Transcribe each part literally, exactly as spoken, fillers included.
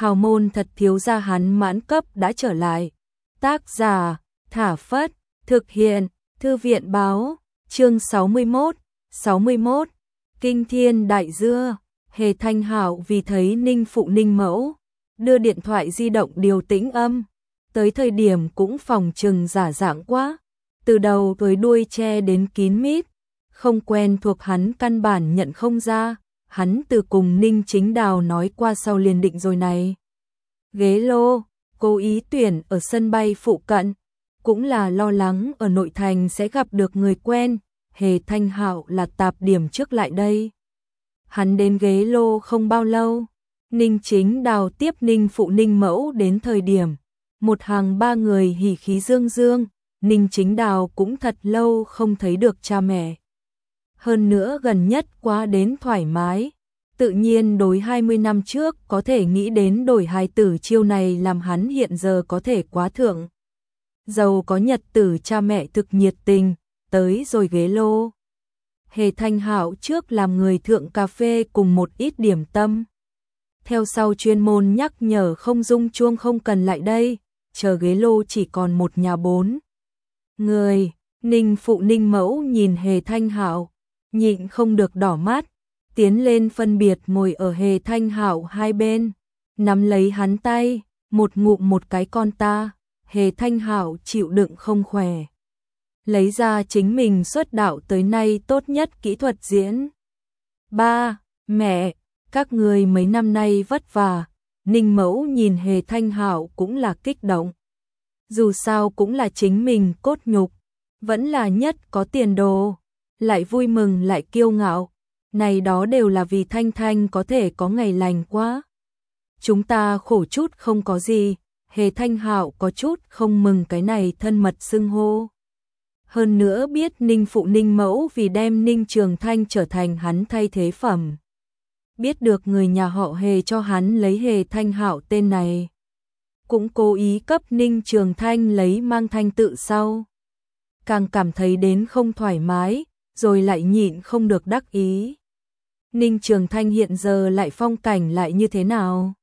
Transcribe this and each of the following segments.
hào môn thật thiếu gia hắn mãn cấp đã trở lại. Tác giả, Thả Phất, thực hiện, Thư viện báo, chương sáu mươi mốt, sáu mươi mốt, Kinh Thiên Đại Dưa. Hề Thanh Hạo vì thấy Ninh Phụ Ninh Mẫu, đưa điện thoại di động điều tĩnh âm, tới thời điểm cũng phòng trừng giả dạng quá, từ đầu tới đuôi che đến kín mít, không quen thuộc hắn căn bản nhận không ra, hắn từ cùng Ninh Chính Đào nói qua sau liền định rồi này. Ghế lô, cố ý tuyển ở sân bay phụ cận, cũng là lo lắng ở nội thành sẽ gặp được người quen, Hề Thanh Hạo là tạp điểm trước lại đây. Hắn đến ghế lô không bao lâu, Ninh Chính Đào tiếp Ninh Phụ Ninh Mẫu đến thời điểm, một hàng ba người hỉ khí dương dương, Ninh Chính Đào cũng thật lâu không thấy được cha mẹ. Hơn nữa gần nhất quá đến thoải mái, tự nhiên đối hai mươi năm trước có thể nghĩ đến đổi hài tử chiêu này làm hắn hiện giờ có thể quá thượng. Giàu có nhật tử cha mẹ thực nhiệt tình, tới rồi ghế lô. Hề Thanh Hạo trước làm người thượng cà phê cùng một ít điểm tâm. Theo sau chuyên môn nhắc nhở không rung chuông không cần lại đây, chờ ghế lô chỉ còn một nhà bốn người. Ninh Phụ Ninh Mẫu nhìn Hề Thanh Hạo, nhịn không được đỏ mắt, tiến lên phân biệt ngồi ở Hề Thanh Hạo hai bên, nắm lấy hắn tay, một ngụm một cái con ta. Hề Thanh Hạo chịu đựng không khỏe, lấy ra chính mình xuất đạo tới nay tốt nhất kỹ thuật diễn. Ba, mẹ, các người mấy năm nay vất vả. Ninh Mẫu nhìn Hề Thanh Hạo cũng là kích động. Dù sao cũng là chính mình cốt nhục, vẫn là nhất có tiền đồ, lại vui mừng lại kiêu ngạo. Này đó đều là vì Thanh Thanh có thể có ngày lành quá. Chúng ta khổ chút không có gì. Hề Thanh Hạo có chút không mừng cái này thân mật xưng hô. Hơn nữa biết Ninh Phụ Ninh Mẫu vì đem Ninh Trường Thanh trở thành hắn thay thế phẩm. Biết được người nhà họ Hề cho hắn lấy Hề Thanh Hạo tên này, cũng cố ý cấp Ninh Trường Thanh lấy mang thanh tự sau. Càng cảm thấy đến không thoải mái, rồi lại nhịn không được đắc ý. Ninh Trường Thanh hiện giờ lại phong cảnh lại như thế nào?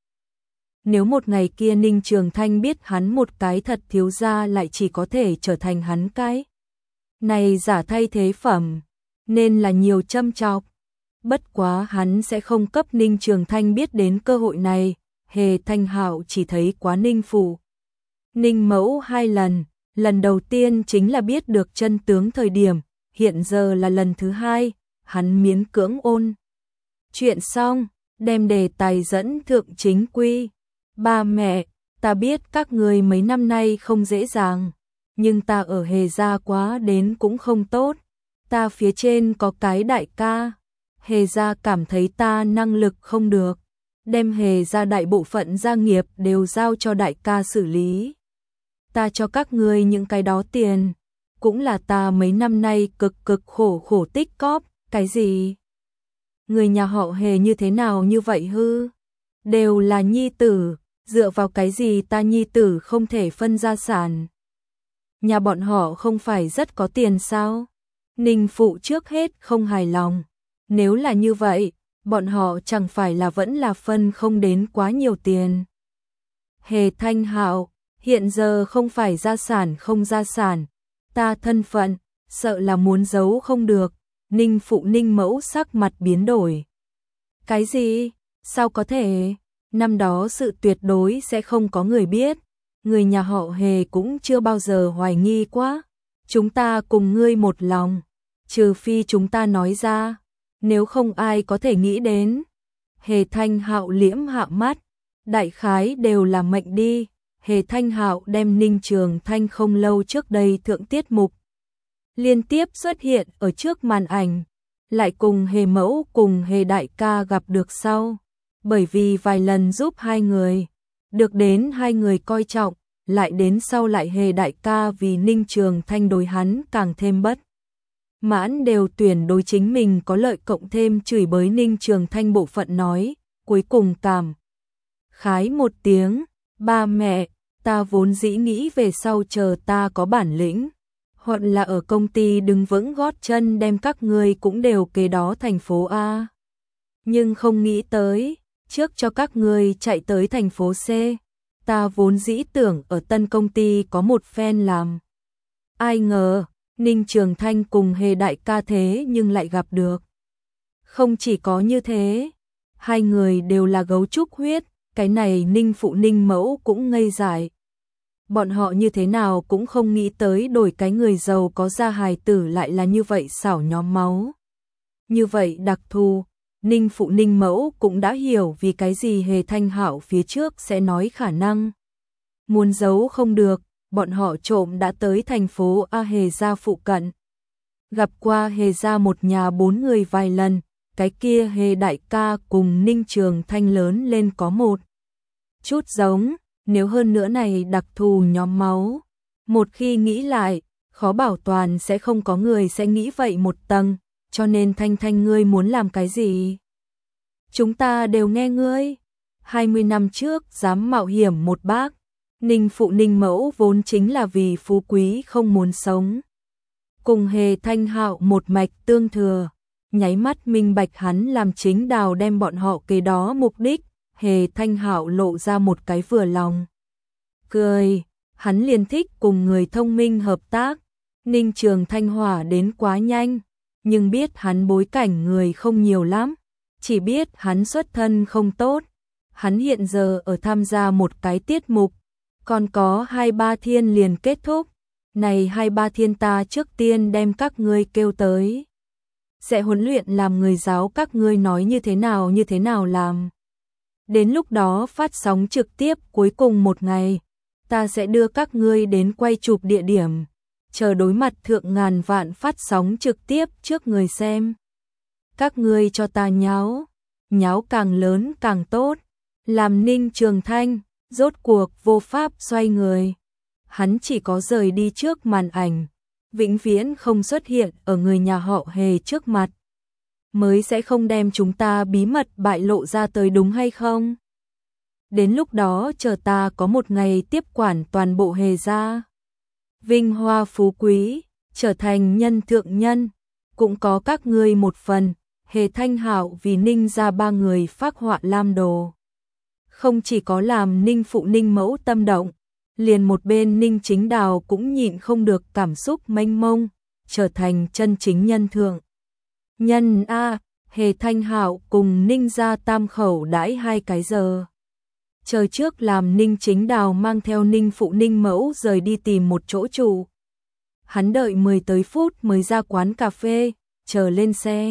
Nếu một ngày kia Ninh Trường Thanh biết hắn một cái thật thiếu gia lại chỉ có thể trở thành hắn cái này giả thay thế phẩm, nên là nhiều châm chọc. Bất quá hắn sẽ không cấp Ninh Trường Thanh biết đến cơ hội này. Hề Thanh Hạo chỉ thấy quá Ninh Phụ Ninh Mẫu hai lần, lần đầu tiên chính là biết được chân tướng thời điểm, hiện giờ là lần thứ hai, hắn miễn cưỡng ôn chuyện xong, đem đề tài dẫn thượng chính quy. Ba mẹ, ta biết các người mấy năm nay không dễ dàng, nhưng ta ở Hề gia quá đến cũng không tốt. Ta phía trên có cái đại ca, Hề gia cảm thấy ta năng lực không được, đem Hề gia đại bộ phận gia nghiệp đều giao cho đại ca xử lý. Ta cho các người những cái đó tiền, cũng là ta mấy năm nay cực cực khổ khổ tích cóp. Cái gì? Người nhà họ Hề như thế nào như vậy hư? Đều là nhi tử. Dựa vào cái gì ta nhi tử không thể phân gia sản? Nhà bọn họ không phải rất có tiền sao? Ninh Phụ trước hết không hài lòng. Nếu là như vậy, bọn họ chẳng phải là vẫn là phân không đến quá nhiều tiền. Hề Thanh Hạo, hiện giờ không phải gia sản không gia sản, ta thân phận, sợ là muốn giấu không được. Ninh Phụ Ninh Mẫu sắc mặt biến đổi. Cái gì? Sao có thể? Năm đó sự tuyệt đối sẽ không có người biết, người nhà họ Hề cũng chưa bao giờ hoài nghi quá. Chúng ta cùng ngươi một lòng, trừ phi chúng ta nói ra, nếu không ai có thể nghĩ đến. Hề Thanh Hạo liễm hạ mắt, đại khái đều là mệnh đi. Hề Thanh Hạo đem Ninh Trường Thanh không lâu trước đây thượng tiết mục liên tiếp xuất hiện ở trước màn ảnh, lại cùng Hề Mẫu cùng Hề Đại ca gặp được sau. Bởi vì vài lần giúp hai người, được đến hai người coi trọng, lại đến sau lại Hề Đại ca vì Ninh Trường Thanh đối hắn càng thêm bất mãn đều tuyển đối chính mình có lợi cộng thêm chửi bới Ninh Trường Thanh bộ phận nói, cuối cùng cảm khái một tiếng, ba mẹ, ta vốn dĩ nghĩ về sau chờ ta có bản lĩnh, hoặc là ở công ty đứng vững gót chân đem các ngươi cũng đều kế đó thành phố A. Nhưng không nghĩ tới, trước cho các ngươi chạy tới thành phố C. Ta vốn dĩ tưởng ở tân công ty có một phen làm. Ai ngờ, Ninh Trường Thanh cùng Hề đại ca thế nhưng lại gặp được. Không chỉ có như thế, hai người đều là gấu trúc huyết, cái này Ninh phụ Ninh mẫu cũng ngây dại. Bọn họ như thế nào cũng không nghĩ tới đổi cái người giàu có ra hài tử lại là như vậy xảo nhóm máu. Như vậy đặc thù, Ninh phụ Ninh mẫu cũng đã hiểu vì cái gì Hề Thanh Hạo phía trước sẽ nói khả năng. Muốn giấu không được, bọn họ trộm đã tới thành phố A Hề gia phụ cận. Gặp qua Hề gia một nhà bốn người vài lần, cái kia Hề đại ca cùng Ninh Trường Thanh lớn lên có một chút giống, nếu hơn nữa này đặc thù nhóm máu. Một khi nghĩ lại, khó bảo toàn sẽ không có người sẽ nghĩ vậy một tầng, cho nên Thanh Thanh ngươi muốn làm cái gì? Chúng ta đều nghe ngươi. hai mươi năm trước dám mạo hiểm một bác. Ninh phụ Ninh mẫu vốn chính là vì phú quý không muốn sống. Cùng Hề Thanh Hạo một mạch tương thừa, nháy mắt minh bạch hắn làm chính đào đem bọn họ kế đó mục đích. Hề Thanh Hạo lộ ra một cái vừa lòng cười, hắn liền thích cùng người thông minh hợp tác. Ninh Trường Thanh hỏa đến quá nhanh, nhưng biết hắn bối cảnh người không nhiều lắm, chỉ biết hắn xuất thân không tốt. Hắn hiện giờ ở tham gia một cái tiết mục, còn có hai ba thiên liền kết thúc. Này hai ba thiên ta trước tiên đem các ngươi kêu tới, sẽ huấn luyện làm người giáo các ngươi nói như thế nào như thế nào làm. Đến lúc đó phát sóng trực tiếp cuối cùng một ngày, ta sẽ đưa các ngươi đến quay chụp địa điểm, chờ đối mặt thượng ngàn vạn phát sóng trực tiếp trước người xem. Các ngươi cho ta nháo, nháo càng lớn càng tốt. Làm Ninh Trường Thanh, rốt cuộc vô pháp xoay người. Hắn chỉ có rời đi trước màn ảnh, vĩnh viễn không xuất hiện ở người nhà họ Hề trước mặt. Mới sẽ không đem chúng ta bí mật bại lộ ra tới đúng hay không? Đến lúc đó chờ ta có một ngày tiếp quản toàn bộ Hề gia. Vinh hoa phú quý, trở thành nhân thượng nhân, cũng có các ngươi một phần. Hề Thanh Hạo vì Ninh gia ba người phác họa lam đồ. Không chỉ có làm Ninh phụ Ninh mẫu tâm động, liền một bên Ninh Chính Đào cũng nhịn không được cảm xúc mênh mông, trở thành chân chính nhân thượng nhân a. Hề Thanh Hạo cùng Ninh gia tam khẩu đãi hai cái giờ. Chờ trước làm Ninh Chính Đào mang theo Ninh phụ Ninh mẫu rời đi tìm một chỗ trụ. Hắn đợi mười tới phút mới ra quán cà phê, chờ lên xe.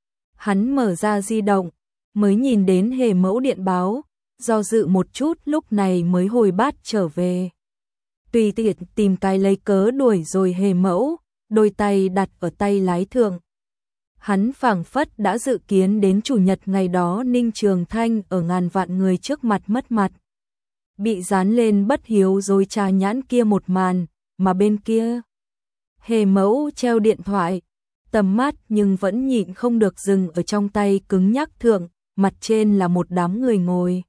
Hắn mở ra di động, mới nhìn đến Hề mẫu điện báo, do dự một chút lúc này mới hồi bát trở về. Tùy tiện tìm cái lấy cớ đuổi rồi Hề mẫu, đôi tay đặt ở tay lái thượng. Hắn phảng phất đã dự kiến đến chủ nhật ngày đó Ninh Trường Thanh ở ngàn vạn người trước mặt mất mặt. Bị dán lên bất hiếu dối trà nhãn kia một màn, mà bên kia Hề mẫu treo điện thoại, tầm mắt nhưng vẫn nhịn không được dừng ở trong tay cứng nhắc thượng, mặt trên là một đám người ngồi.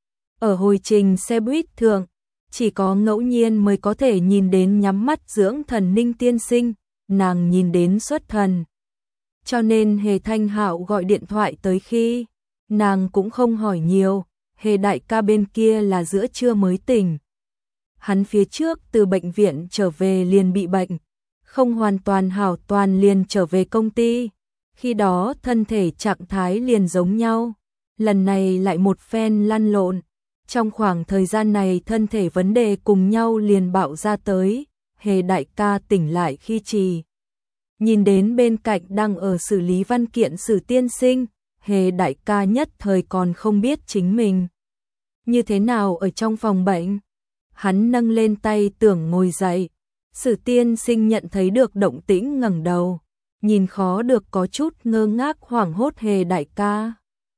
Ở hồi trình xe buýt thượng, chỉ có ngẫu nhiên mới có thể nhìn đến nhắm mắt dưỡng thần Ninh tiên sinh, nàng nhìn đến xuất thần. Cho nên Hề Thanh Hạo gọi điện thoại tới khi, nàng cũng không hỏi nhiều, Hề đại ca bên kia là giữa trưa mới tỉnh. Hắn phía trước từ bệnh viện trở về liền bị bệnh, không hoàn toàn hảo toàn liền trở về công ty. Khi đó thân thể trạng thái liền giống nhau, lần này lại một phen lăn lộn. Trong khoảng thời gian này thân thể vấn đề cùng nhau liền bạo ra tới, Hề đại ca tỉnh lại khi trì. Nhìn đến bên cạnh đang ở xử lý văn kiện Sử tiên sinh, Hề đại ca nhất thời còn không biết chính mình như thế nào ở trong phòng bệnh. Hắn nâng lên tay tưởng ngồi dậy, Sử tiên sinh nhận thấy được động tĩnh ngẩng đầu, nhìn khó được có chút ngơ ngác hoảng hốt Hề đại ca.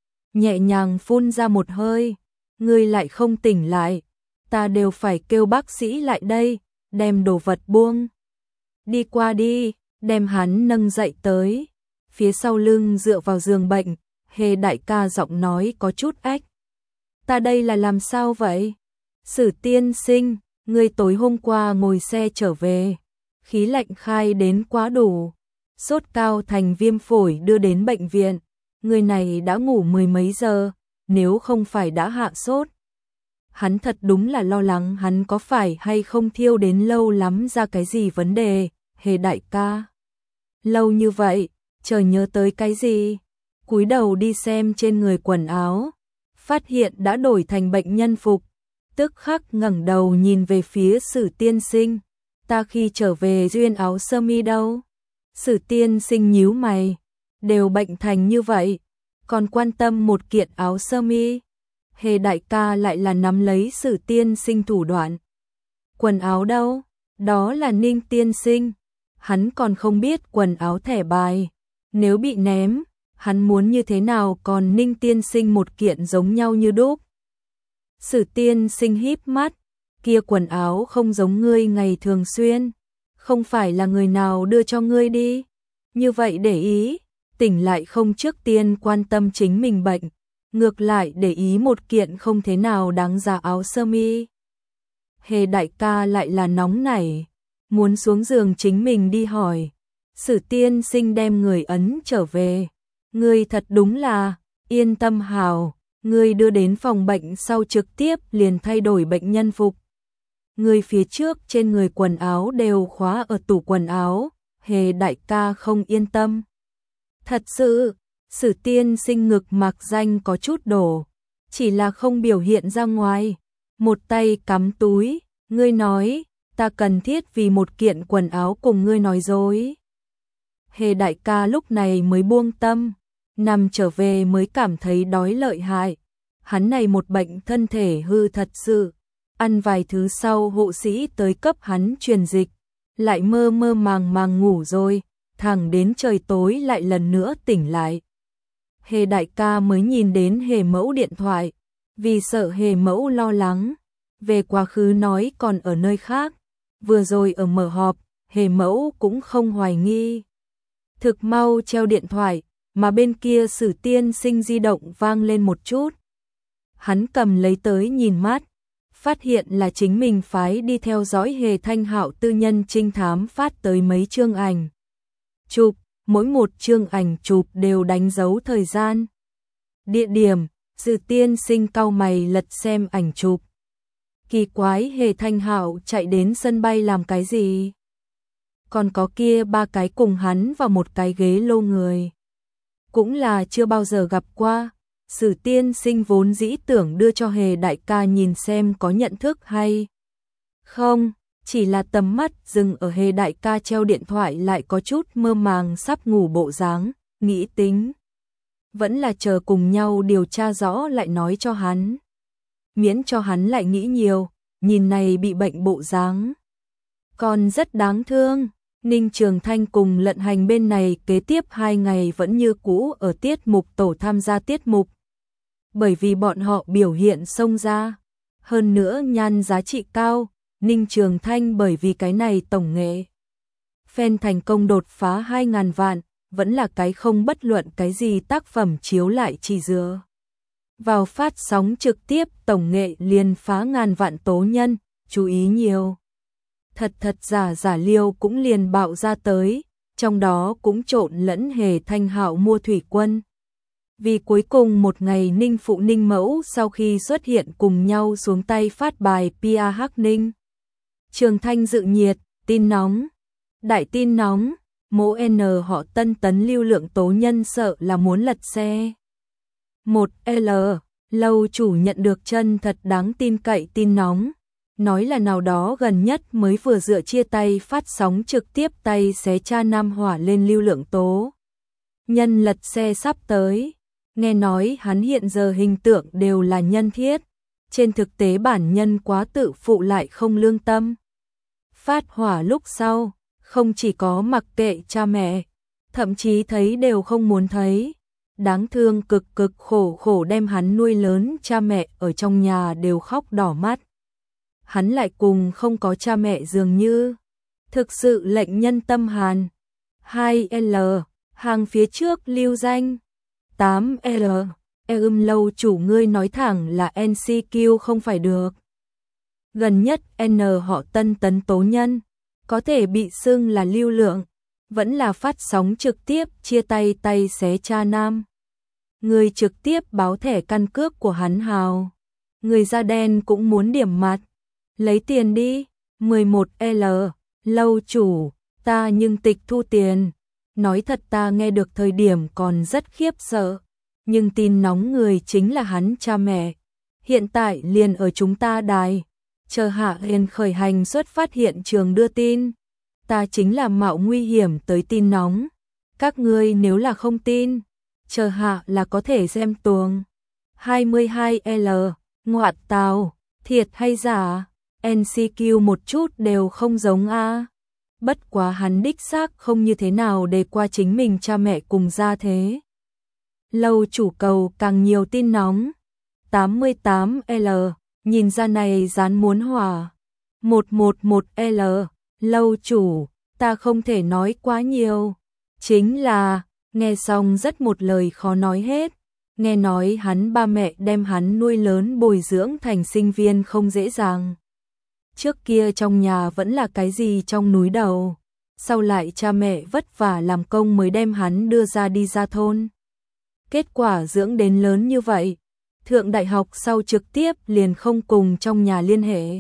Nhẹ nhàng phun ra một hơi, ngươi lại không tỉnh lại, ta đều phải kêu bác sĩ lại đây, đem đồ vật buông. Đi qua đi, đem hắn nâng dậy tới. Phía sau lưng dựa vào giường bệnh, Hề đại ca giọng nói có chút ách. Ta đây là làm sao vậy? Sử tiên sinh, ngươi tối hôm qua ngồi xe trở về, khí lạnh khai đến quá đủ, sốt cao thành viêm phổi đưa đến bệnh viện, người này đã ngủ mười mấy giờ, nếu không phải đã hạ sốt. Hắn thật đúng là lo lắng hắn có phải hay không thiêu đến lâu lắm ra cái gì vấn đề, Hề đại ca. Lâu như vậy, trời nhớ tới cái gì? Cúi đầu đi xem trên người quần áo, phát hiện đã đổi thành bệnh nhân phục, tức khắc ngẩng đầu nhìn về phía Sử tiên sinh, ta khi trở về duyên áo sơ mi đâu? Sử tiên sinh nhíu mày, đều bệnh thành như vậy, còn quan tâm một kiện áo sơ mi. Hề đại ca lại là nắm lấy Sử tiên sinh thủ đoạn. Quần áo đâu? Đó là Ninh tiên sinh. Hắn còn không biết quần áo thẻ bài. Nếu bị ném, hắn muốn như thế nào còn Ninh tiên sinh một kiện giống nhau như đúc. Sử tiên sinh híp mắt, kia quần áo không giống ngươi ngày thường xuyên, không phải là người nào đưa cho ngươi đi. Như vậy để ý, tỉnh lại không trước tiên quan tâm chính mình bệnh, ngược lại để ý một kiện không thế nào đáng giá áo sơ mi. Hề đại ca lại là nóng nảy, muốn xuống giường chính mình đi hỏi. Sử tiên sinh đem người ấn trở về. Ngươi thật đúng là, yên tâm hào, ngươi đưa đến phòng bệnh sau trực tiếp liền thay đổi bệnh nhân phục. Ngươi phía trước trên người quần áo đều khóa ở tủ quần áo, Hề đại ca không yên tâm. Thật sự, Sử tiên sinh ngực mạc danh có chút đổ, chỉ là không biểu hiện ra ngoài, một tay cắm túi, ngươi nói, ta cần thiết vì một kiện quần áo cùng ngươi nói dối. Hề đại ca lúc này mới buông tâm, nằm trở về mới cảm thấy đói lợi hại. Hắn này một bệnh thân thể hư thật sự, ăn vài thứ sau hộ sĩ tới cấp hắn truyền dịch, lại mơ mơ màng màng ngủ rồi, thẳng đến trời tối lại lần nữa tỉnh lại. Hề đại ca mới nhìn đến Hề mẫu điện thoại, vì sợ Hề mẫu lo lắng, về quá khứ nói còn ở nơi khác, vừa rồi ở mở họp, Hề mẫu cũng không hoài nghi. Thực mau treo điện thoại, mà bên kia Sử tiên sinh di động vang lên một chút. Hắn cầm lấy tới nhìn mắt, phát hiện là chính mình phái đi theo dõi Hề Thanh Hạo tư nhân trinh thám phát tới mấy chương ảnh chụp, mỗi một chương ảnh chụp đều đánh dấu thời gian, địa điểm. Sử tiên sinh cau mày lật xem ảnh chụp. Kỳ quái, Hề Thanh Hạo chạy đến sân bay làm cái gì? Còn có kia ba cái cùng hắn và một cái ghế lô người, cũng là chưa bao giờ gặp qua. Sử tiên sinh vốn dĩ tưởng đưa cho Hề đại ca nhìn xem có nhận thức hay không, chỉ là tầm mắt dừng ở Hề đại ca treo điện thoại lại có chút mơ màng sắp ngủ bộ dáng, nghĩ tính vẫn là chờ cùng nhau điều tra rõ lại nói cho hắn, miễn cho hắn lại nghĩ nhiều, nhìn này bị bệnh bộ dáng còn rất đáng thương. Ninh Trường Thanh cùng Lận Hành bên này kế tiếp hai ngày vẫn như cũ ở tiết mục tổ tham gia tiết mục. Bởi vì bọn họ biểu hiện xông ra, hơn nữa nhan giá trị cao, Ninh Trường Thanh bởi vì cái này tổng nghệ fan thành công đột phá hai ngàn vạn, vẫn là cái không bất luận cái gì tác phẩm chiếu lại chỉ dựa vào phát sóng trực tiếp tổng nghệ liền phá ngàn vạn tố nhân, chú ý nhiều. Thật thật giả giả liêu cũng liền bạo ra tới, trong đó cũng trộn lẫn Hề Thanh Hạo mua thủy quân. Vì cuối cùng một ngày Ninh Phụ Ninh Mẫu sau khi xuất hiện cùng nhau xuống tay phát bài pê e Hắc Ninh. Trường Thanh dự nhiệt, tin nóng. Đại tin nóng, mỗ N họ Tân tấn lưu lượng tố nhân sợ là muốn lật xe. một L, lâu chủ nhận được chân thật đáng tin cậy tin nóng. Nói là nào đó gần nhất mới vừa dựa chia tay phát sóng trực tiếp tay xé cha nam hỏa lên lưu lượng tố nhân lật xe sắp tới. Nghe nói hắn hiện giờ hình tượng đều là nhân thiết, trên thực tế bản nhân quá tự phụ lại không lương tâm. Phát hỏa lúc sau, không chỉ có mặc kệ cha mẹ, thậm chí thấy đều không muốn thấy. Đáng thương cực cực khổ khổ đem hắn nuôi lớn cha mẹ ở trong nhà đều khóc đỏ mắt. Hắn lại cùng không có cha mẹ dường như, thực sự lệnh nhân tâm hàn. hai L, hàng phía trước lưu danh. tám L, eum lâu chủ ngươi nói thẳng là en xê quy không phải được. Gần nhất N họ Tân tấn tố nhân, có thể bị xưng là lưu lượng, vẫn là phát sóng trực tiếp chia tay tay xé cha nam. Người trực tiếp báo thẻ căn cước của hắn hào. Người da đen cũng muốn điểm mặt. Lấy tiền đi. mười một L. Lâu chủ, ta nhưng tịch thu tiền. Nói thật ta nghe được thời điểm còn rất khiếp sợ. Nhưng tin nóng người chính là hắn cha mẹ. Hiện tại liền ở chúng ta đài. Chờ Hạ Hiên khởi hành xuất phát hiện trường đưa tin. Ta chính là mạo nguy hiểm tới tin nóng. Các ngươi nếu là không tin, chờ hạ là có thể xem tuồng. hai mươi hai L. Ngoạn tào, thiệt hay giả? en xê quy một chút đều không giống a. Bất quá hắn đích xác không như thế nào để qua chính mình cha mẹ cùng ra thế. Lâu chủ cầu càng nhiều tin nóng. tám mươi tám L. Nhìn ra này dán muốn hỏa. một một một L. Lâu chủ, ta không thể nói quá nhiều. Chính là, nghe xong rất một lời khó nói hết. Nghe nói hắn ba mẹ đem hắn nuôi lớn bồi dưỡng thành sinh viên không dễ dàng. Trước kia trong nhà vẫn là cái gì trong núi đầu. Sau lại cha mẹ vất vả làm công mới đem hắn đưa ra đi ra thôn. Kết quả dưỡng đến lớn như vậy. Thượng đại học sau trực tiếp liền không cùng trong nhà liên hệ.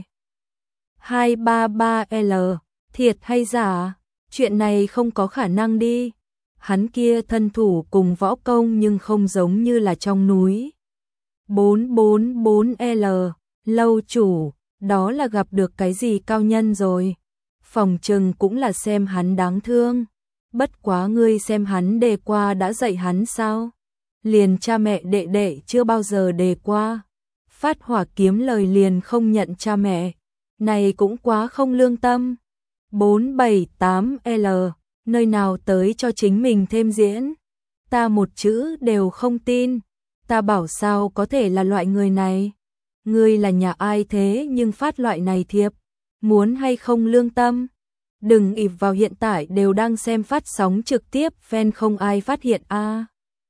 hai ba ba L. Thiệt hay giả? Chuyện này không có khả năng đi. Hắn kia thân thủ cùng võ công nhưng không giống như là trong núi. bốn bốn bốn L. Lâu chủ, đó là gặp được cái gì cao nhân rồi. Phòng trừng cũng là xem hắn đáng thương. Bất quá ngươi xem hắn đề qua đã dạy hắn sao? Liền cha mẹ đệ đệ chưa bao giờ đề qua. Phát hỏa kiếm lời liền không nhận cha mẹ. Này cũng quá không lương tâm. bốn bảy tám L. Nơi nào tới cho chính mình thêm diễn. Ta một chữ đều không tin. Ta bảo sao có thể là loại người này. Ngươi là nhà ai thế nhưng phát loại này thiệp. Muốn hay không lương tâm. Đừng ịp vào hiện tại đều đang xem phát sóng trực tiếp. Fan không ai phát hiện a.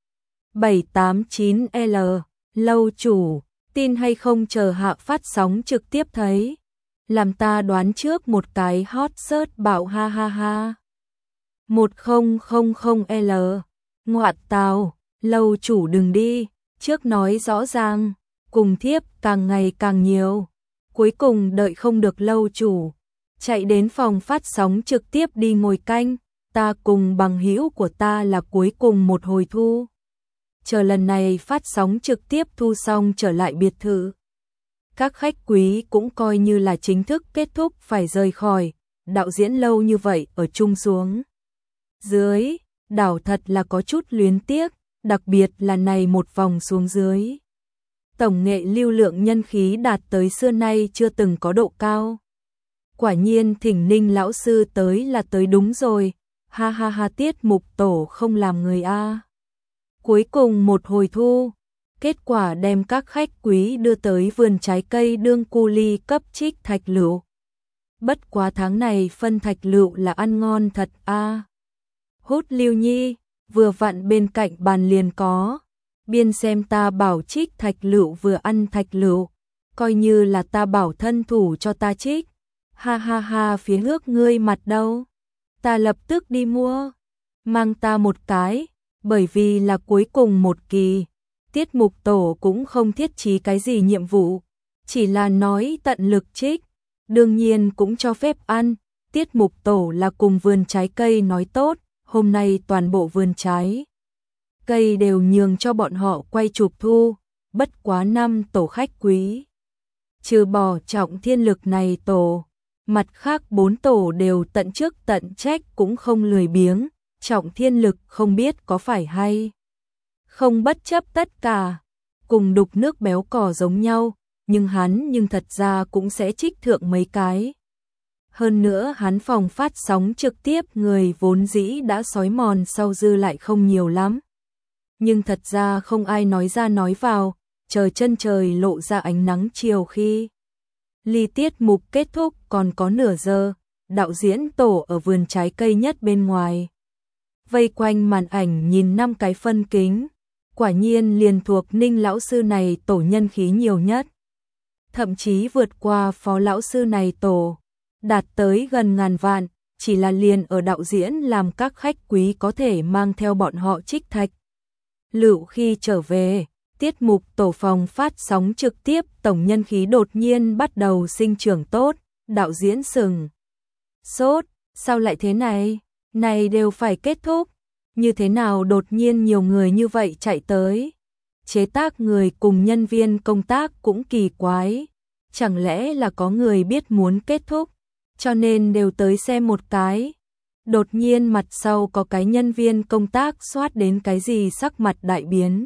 bảy tám chín L. Lâu chủ, tin hay không chờ hạ phát sóng trực tiếp thấy. Làm ta đoán trước một cái hot search bảo ha ha ha. một không không không L. Ngoạn tào, lâu chủ đừng đi, trước nói rõ ràng, cùng thiếp càng ngày càng nhiều. Cuối cùng đợi không được lâu chủ, chạy đến phòng phát sóng trực tiếp đi ngồi canh, ta cùng bằng hữu của ta là cuối cùng một hồi thu. Chờ lần này phát sóng trực tiếp thu xong trở lại biệt thự. Các khách quý cũng coi như là chính thức kết thúc phải rời khỏi, đạo diễn lâu như vậy ở chung xuống. Dưới, đảo thật là có chút luyến tiếc, đặc biệt là này một vòng xuống dưới. Tổng nghệ lưu lượng nhân khí đạt tới xưa nay chưa từng có độ cao. Quả nhiên thỉnh Ninh lão sư tới là tới đúng rồi, ha ha ha tiết mục tổ không làm người a. Cuối cùng một hồi thu, kết quả đem các khách quý đưa tới vườn trái cây đương cu ly cấp trích thạch lựu. Bất quá tháng này phân thạch lựu là ăn ngon thật a. Hút Lưu Nhi, vừa vặn bên cạnh bàn liền có. Biên xem ta bảo trích thạch lựu vừa ăn thạch lựu, coi như là ta bảo thân thủ cho ta trích. Ha ha ha phía nước ngươi mặt đâu. Ta lập tức đi mua. Mang ta một cái, bởi vì là cuối cùng một kỳ. Tiết mục tổ cũng không thiết trí cái gì nhiệm vụ, chỉ là nói tận lực trích. Đương nhiên cũng cho phép ăn. Tiết mục tổ là cùng vườn trái cây nói tốt, hôm nay toàn bộ vườn trái cây đều nhường cho bọn họ quay chụp thu, bất quá năm tổ khách quý. Trừ bỏ Trọng Thiên Lực này tổ, mặt khác bốn tổ đều tận chức tận trách cũng không lười biếng. Trọng Thiên Lực không biết có phải hay không bất chấp tất cả, cùng đục nước béo cò giống nhau, nhưng hắn nhưng thật ra cũng sẽ trích thượng mấy cái. Hơn nữa hắn phòng phát sóng trực tiếp người vốn dĩ đã sói mòn sau dư lại không nhiều lắm. Nhưng thật ra không ai nói ra nói vào, chờ chân trời lộ ra ánh nắng chiều khi ly tiết mục kết thúc còn có nửa giờ, đạo diễn tổ ở vườn trái cây nhất bên ngoài. Vây quanh màn ảnh nhìn năm cái phân kính, quả nhiên liền thuộc Ninh lão sư này tổ nhân khí nhiều nhất. Thậm chí vượt qua phó lão sư này tổ, đạt tới gần ngàn vạn, chỉ là liền ở đạo diễn làm các khách quý có thể mang theo bọn họ trích thạch Lựu khi trở về, tiết mục tổ phòng phát sóng trực tiếp tổng nhân khí đột nhiên bắt đầu sinh trưởng tốt, đạo diễn sừng sốt, sao lại thế này? Này đều phải kết thúc, như thế nào đột nhiên nhiều người như vậy chạy tới? Chế tác người cùng nhân viên công tác cũng kỳ quái, chẳng lẽ là có người biết muốn kết thúc, cho nên đều tới xem một cái. Đột nhiên mặt sau có cái nhân viên công tác soát đến cái gì sắc mặt đại biến.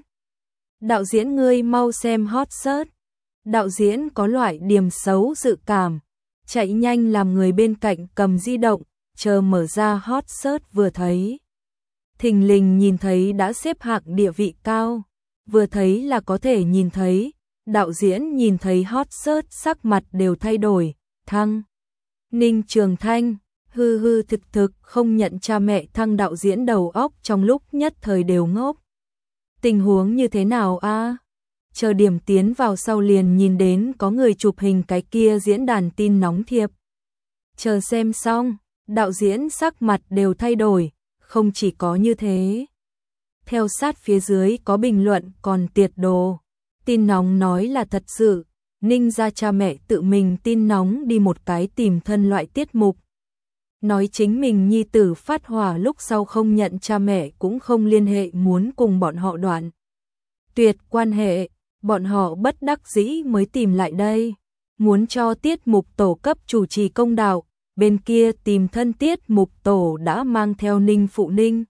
Đạo diễn ngươi mau xem hot search. Đạo diễn có loại điểm xấu dự cảm, chạy nhanh làm người bên cạnh cầm di động, chờ mở ra hot search vừa thấy. Thình lình nhìn thấy đã xếp hạng địa vị cao, vừa thấy là có thể nhìn thấy, đạo diễn nhìn thấy hot search sắc mặt đều thay đổi, thăng. Ninh Trường Thanh, hư hư thực thực không nhận cha mẹ thăng đạo diễn đầu óc trong lúc nhất thời đều ngốc. Tình huống như thế nào a? Chờ điểm tiến vào sau liền nhìn đến có người chụp hình cái kia diễn đàn tin nóng thiệp. Chờ xem xong, đạo diễn sắc mặt đều thay đổi, không chỉ có như thế. Theo sát phía dưới có bình luận còn tiệt đồ. Tin nóng nói là thật sự, Ninh gia cha mẹ tự mình tin nóng đi một cái tìm thân loại tiết mục. Nói chính mình nhi tử phát hỏa lúc sau không nhận cha mẹ cũng không liên hệ muốn cùng bọn họ đoạn. Tuyệt quan hệ, bọn họ bất đắc dĩ mới tìm lại đây. Muốn cho tiết mục tổ cấp chủ trì công đạo, bên kia tìm thân tiết mục tổ đã mang theo Ninh phụ Ninh.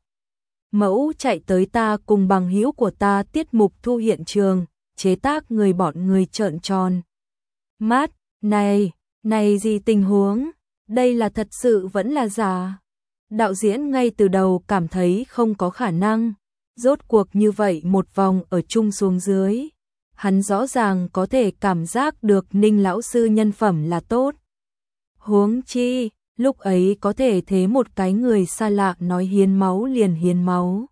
Mẫu chạy tới ta cùng bằng hữu của ta tiết mục thu hiện trường, chế tác người bọn người trợn tròn. Mát, này, này gì tình huống? Đây là thật sự vẫn là giả. Đạo diễn ngay từ đầu cảm thấy không có khả năng. Rốt cuộc như vậy một vòng ở chung xuống dưới. Hắn rõ ràng có thể cảm giác được Ninh lão sư nhân phẩm là tốt. Huống chi, lúc ấy có thể thế một cái người xa lạ nói hiến máu liền hiến máu.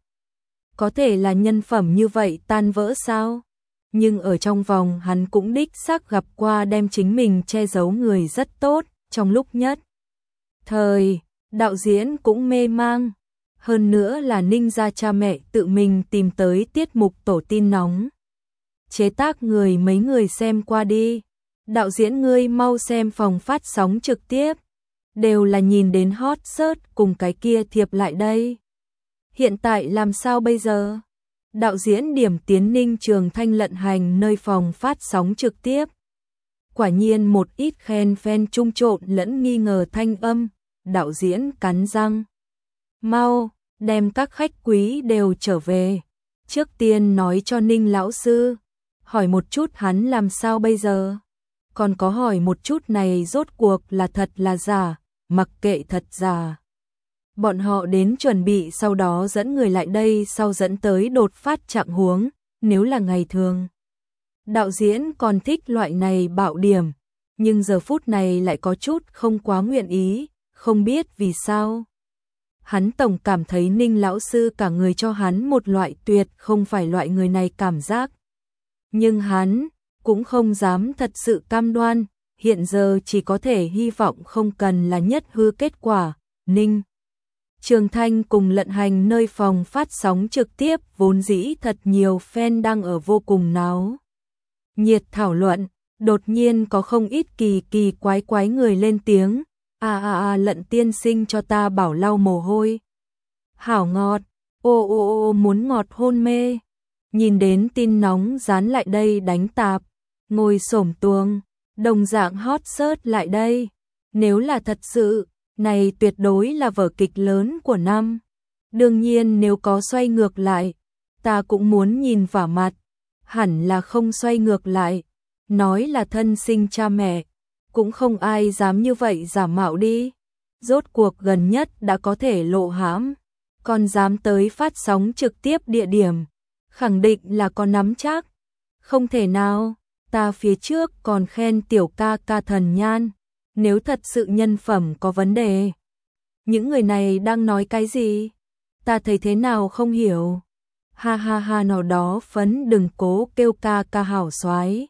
Có thể là nhân phẩm như vậy tan vỡ sao? Nhưng ở trong vòng hắn cũng đích xác gặp qua đem chính mình che giấu người rất tốt, trong lúc nhất thời, đạo diễn cũng mê mang. Hơn nữa là Ninh gia cha mẹ tự mình tìm tới tiết mục tổ tin nóng. Chế tác người mấy người xem qua đi. Đạo diễn ngươi mau xem phòng phát sóng trực tiếp. Đều là nhìn đến hot search cùng cái kia thiệp lại đây. Hiện tại làm sao bây giờ? Đạo diễn điểm tiến Ninh Trường Thanh lận hành nơi phòng phát sóng trực tiếp. Quả nhiên một ít khen fan trung trộn lẫn nghi ngờ thanh âm. Đạo diễn cắn răng. Mau, đem các khách quý đều trở về. Trước tiên nói cho Ninh lão sư. Hỏi một chút hắn làm sao bây giờ? Còn có hỏi một chút này rốt cuộc là thật là giả, mặc kệ thật giả. Bọn họ đến chuẩn bị sau đó dẫn người lại đây sau dẫn tới đột phát trạng huống, nếu là ngày thường. Đạo diễn còn thích loại này bạo điểm, nhưng giờ phút này lại có chút không quá nguyện ý, không biết vì sao. Hắn tổng cảm thấy Ninh lão sư cả người cho hắn một loại tuyệt không phải loại người này cảm giác. Nhưng hắn cũng không dám thật sự cam đoan, hiện giờ chỉ có thể hy vọng không cần là nhất hư kết quả. Ninh Trường Thanh cùng lận hành nơi phòng phát sóng trực tiếp vốn dĩ thật nhiều fan đang ở vô cùng náo nhiệt thảo luận, đột nhiên có không ít kỳ kỳ quái quái người lên tiếng, a a a lận tiên sinh cho ta bảo lau mồ hôi. Hảo ngọt, ô ô ô muốn ngọt hôn mê. Nhìn đến tin nóng dán lại đây đánh tạp, ngồi xổm tuồng, đồng dạng hot search lại đây. Nếu là thật sự, này tuyệt đối là vở kịch lớn của năm. Đương nhiên nếu có xoay ngược lại, ta cũng muốn nhìn vả mặt. Hẳn là không xoay ngược lại, nói là thân sinh cha mẹ, cũng không ai dám như vậy giả mạo đi. Rốt cuộc gần nhất đã có thể lộ hãm, còn dám tới phát sóng trực tiếp địa điểm. Khẳng định là có nắm chắc. Không thể nào, ta phía trước còn khen tiểu ca ca thần nhan. Nếu thật sự nhân phẩm có vấn đề. Những người này đang nói cái gì? Ta thấy thế nào không hiểu. Ha ha ha nào đó phấn đừng cố kêu ca ca hảo soái.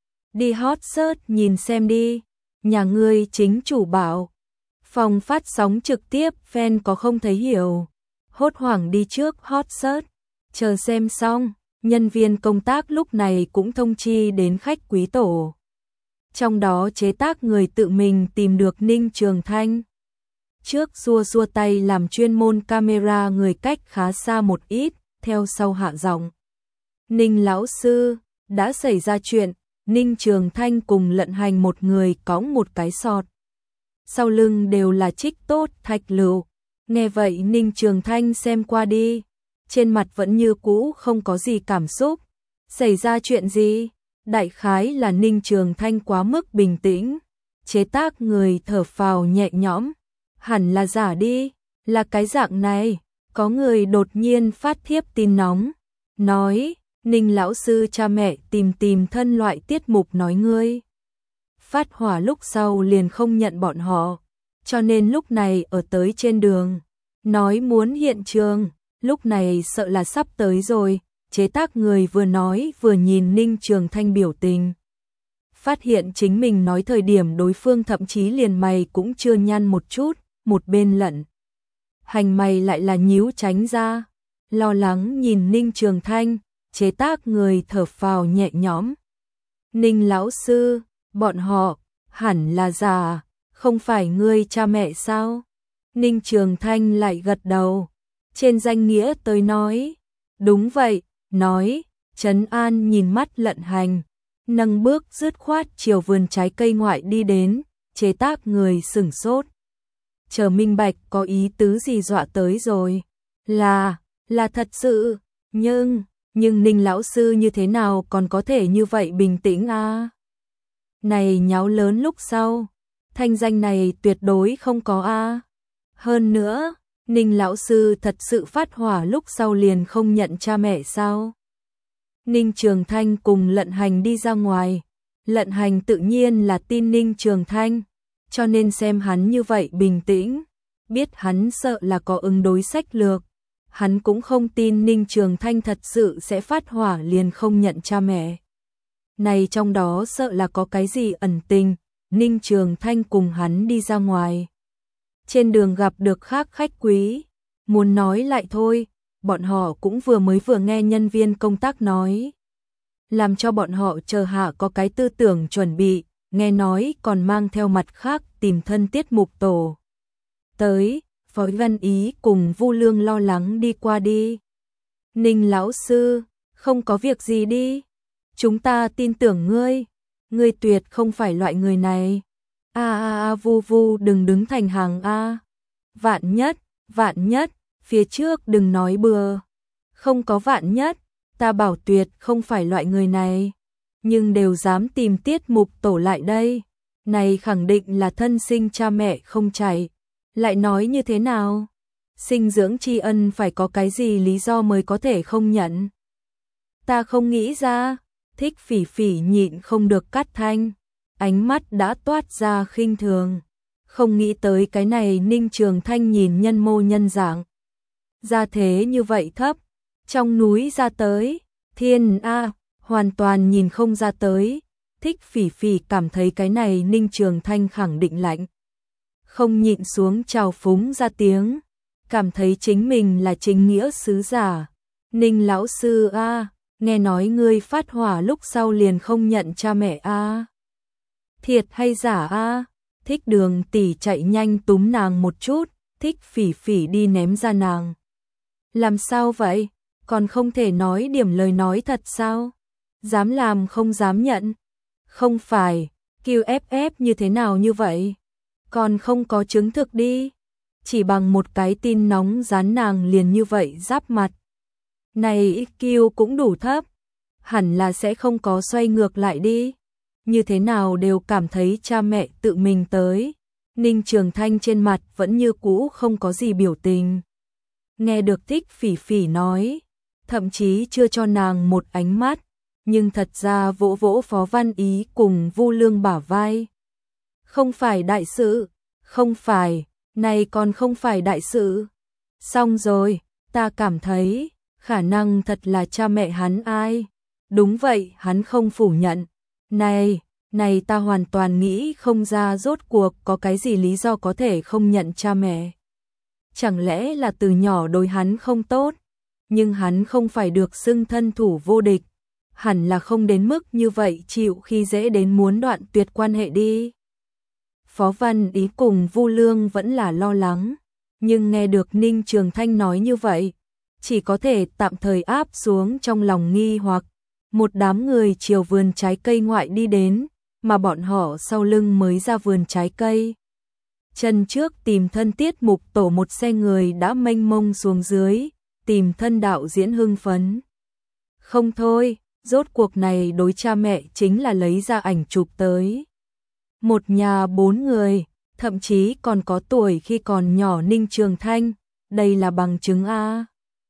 Đi hot search nhìn xem đi. Nhà ngươi chính chủ bảo. Phòng phát sóng trực tiếp fan có không thấy hiểu. Hốt hoảng đi trước hot search. Chờ xem xong, nhân viên công tác lúc này cũng thông chi đến khách quý tổ. Trong đó chế tác người tự mình tìm được Ninh Trường Thanh. Trước xua xua tay làm chuyên môn camera người cách khá xa một ít, theo sau hạ giọng. Ninh lão sư, đã xảy ra chuyện, Ninh Trường Thanh cùng Lận Hành một người cõng một cái sọt. Sau lưng đều là trích tốt thạch lựu. Nghe vậy Ninh Trường Thanh xem qua đi, trên mặt vẫn như cũ không có gì cảm xúc. Xảy ra chuyện gì? Đại khái là Ninh Trường Thanh quá mức bình tĩnh. Chế tác người thở phào nhẹ nhõm. Hẳn là giả đi, là cái dạng này. Có người đột nhiên phát thiếp tin nóng, nói, Ninh lão sư cha mẹ tìm tìm thân loại tiết mục nói ngươi. Phát hỏa lúc sau liền không nhận bọn họ, cho nên lúc này ở tới trên đường. Nói muốn hiện trường, lúc này sợ là sắp tới rồi. Chế tác người vừa nói vừa nhìn Ninh Trường Thanh biểu tình. Phát hiện chính mình nói thời điểm đối phương thậm chí liền mày cũng chưa nhăn một chút, một bên Lận Hành mày lại là nhíu tránh ra. Lo lắng nhìn Ninh Trường Thanh, chế tác người thở phào nhẹ nhõm. Ninh lão sư, bọn họ, hẳn là giả, không phải ngươi cha mẹ sao? Ninh Trường Thanh lại gật đầu. Trên danh nghĩa tới nói, đúng vậy, nói, trấn an nhìn mắt Lận Hành, nâng bước dứt khoát chiều vườn trái cây ngoại đi đến, chế tác người sửng sốt. Chờ minh bạch có ý tứ gì dọa tới rồi, là, là thật sự, nhưng, nhưng Ninh lão sư như thế nào còn có thể như vậy bình tĩnh a? À? Này nháo lớn lúc sau, thanh danh này tuyệt đối không có a. À? Hơn nữa, Ninh lão sư thật sự phát hỏa lúc sau liền không nhận cha mẹ sao? Ninh Trường Thanh cùng Lận Hành đi ra ngoài, Lận Hành tự nhiên là tin Ninh Trường Thanh, cho nên xem hắn như vậy bình tĩnh, biết hắn sợ là có ứng đối sách lược, hắn cũng không tin Ninh Trường Thanh thật sự sẽ phát hỏa liền không nhận cha mẹ. Này trong đó sợ là có cái gì ẩn tình. Ninh Trường Thanh cùng hắn đi ra ngoài. Trên đường gặp được khác khách quý, muốn nói lại thôi, bọn họ cũng vừa mới vừa nghe nhân viên công tác nói. Làm cho bọn họ chờ hạ có cái tư tưởng chuẩn bị, nghe nói còn mang theo mặt khác tìm thân tiết mục tổ. Tới, Phó Văn Ý cùng Vu Lương lo lắng đi qua đi. Ninh lão sư, không có việc gì đi. Chúng ta tin tưởng ngươi, ngươi tuyệt không phải loại người này. A a a Vu Vu đừng đứng thành hàng a. Vạn nhất, vạn nhất, phía trước đừng nói bừa. Không có vạn nhất, ta bảo tuyệt không phải loại người này. Nhưng đều dám tìm tiết mục tổ lại đây. Này khẳng định là thân sinh cha mẹ không chạy. Lại nói như thế nào? Sinh dưỡng tri ân phải có cái gì lý do mới có thể không nhận? Ta không nghĩ ra. Thích Phỉ Phỉ nhịn không được cắt thanh, ánh mắt đã toát ra khinh thường. Không nghĩ tới cái này Ninh Trường Thanh nhìn nhân mô nhân dạng. Ra thế như vậy thấp, trong núi ra tới, thiên a, hoàn toàn nhìn không ra tới. Thích Phỉ Phỉ cảm thấy cái này Ninh Trường Thanh khẳng định lạnh. Không nhịn xuống trào phúng ra tiếng, cảm thấy chính mình là chính nghĩa sứ giả. Ninh lão sư a, nghe nói ngươi phát hỏa lúc sau liền không nhận cha mẹ a. Thiệt hay giả a? Thích Đường tỷ chạy nhanh túm nàng một chút, Thích Phỉ Phỉ đi ném ra nàng. Làm sao vậy? Còn không thể nói điểm lời nói thật sao? Dám làm không dám nhận. Không phải, kêu ép ép như thế nào như vậy? Còn không có chứng thực đi. Chỉ bằng một cái tin nóng dán nàng liền như vậy giáp mặt. Này i kiu cũng đủ thấp, hẳn là sẽ không có xoay ngược lại đi. Như thế nào đều cảm thấy cha mẹ tự mình tới. Ninh Trường Thanh trên mặt vẫn như cũ không có gì biểu tình. Nghe được Thích Phỉ Phỉ nói, thậm chí chưa cho nàng một ánh mắt, nhưng thật ra vỗ vỗ Phó Văn Ý cùng Vu Lương bả vai. Không phải đại sự, không phải, này còn không phải đại sự. Xong rồi, ta cảm thấy khả năng thật là cha mẹ hắn ai. Đúng vậy, hắn không phủ nhận. Này, này ta hoàn toàn nghĩ không ra rốt cuộc có cái gì lý do có thể không nhận cha mẹ. Chẳng lẽ là từ nhỏ đối hắn không tốt? nhưng hắn không phải được xưng thân thủ vô địch, hẳn là không đến mức như vậy chịu khi dễ đến muốn đoạn tuyệt quan hệ đi. Phó Văn Ý cùng Vu Lương vẫn là lo lắng, nhưng nghe được Ninh Trường Thanh nói như vậy, chỉ có thể tạm thời áp xuống trong lòng nghi hoặc. Một đám người chiều vườn trái cây ngoại đi đến, mà bọn họ sau lưng mới ra vườn trái cây. Chân trước tìm thân tiết mục tổ một xe người đã mênh mông xuống dưới, tìm thân đạo diễn hưng phấn. Không thôi, rốt cuộc này đối cha mẹ chính là lấy ra ảnh chụp tới. Một nhà bốn người, thậm chí còn có tuổi khi còn nhỏ Ninh Trường Thanh, đây là bằng chứng a.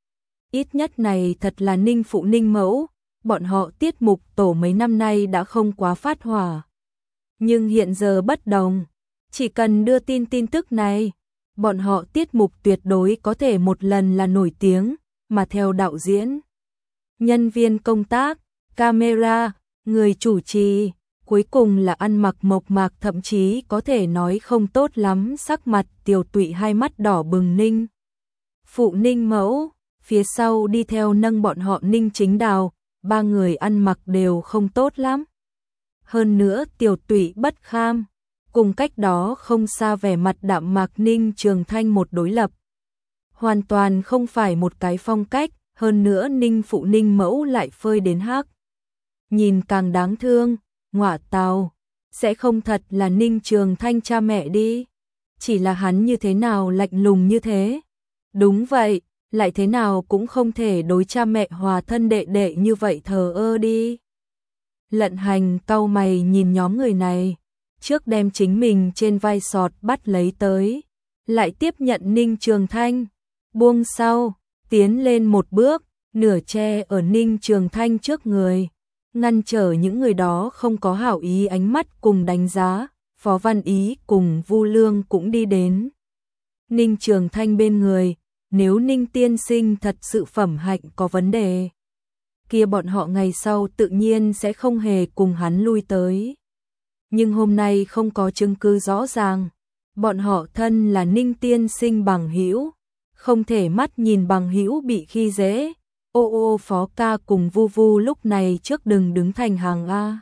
Ít nhất này thật là Ninh phụ Ninh mẫu, bọn họ tiết mục tổ mấy năm nay đã không quá phát hỏa. Nhưng hiện giờ bất đồng, chỉ cần đưa tin tin tức này, bọn họ tiết mục tuyệt đối có thể một lần là nổi tiếng, mà theo đạo diễn, nhân viên công tác, camera, người chủ trì, cuối cùng là ăn mặc mộc mạc thậm chí có thể nói không tốt lắm sắc mặt tiều tụy hai mắt đỏ bừng Ninh. Phụ Ninh mẫu, phía sau đi theo nâng bọn họ Ninh Chính Đào, ba người ăn mặc đều không tốt lắm. Hơn nữa tiều tụy bất kham, cùng cách đó không xa vẻ mặt đạm mạc Ninh Trường Thanh một đối lập. Hoàn toàn không phải một cái phong cách, hơn nữa Ninh phụ Ninh mẫu lại phơi đến hắc. Nhìn càng đáng thương, ngọa tào, sẽ không thật là Ninh Trường Thanh cha mẹ đi. Chỉ là hắn như thế nào lạnh lùng như thế. Đúng vậy, lại thế nào cũng không thể đối cha mẹ hòa thân đệ đệ như vậy thờ ơ đi. Lận Hành cau mày nhìn nhóm người này, trước đem chính mình trên vai sọt bắt lấy tới, lại tiếp nhận Ninh Trường Thanh, buông sau, tiến lên một bước, nửa che ở Ninh Trường Thanh trước người, ngăn trở những người đó không có hảo ý ánh mắt cùng đánh giá. Phó Văn Ý cùng Vu Lương cũng đi đến Ninh Trường Thanh bên người, nếu Ninh tiên sinh thật sự phẩm hạnh có vấn đề, kia bọn họ ngày sau tự nhiên sẽ không hề cùng hắn lui tới. Nhưng hôm nay không có chứng cứ rõ ràng, bọn họ thân là Ninh tiên sinh bằng hữu, không thể mắt nhìn bằng hữu bị khi dễ. Ô ô Phó ca cùng Vu Vu lúc này trước đừng đứng thành hàng a.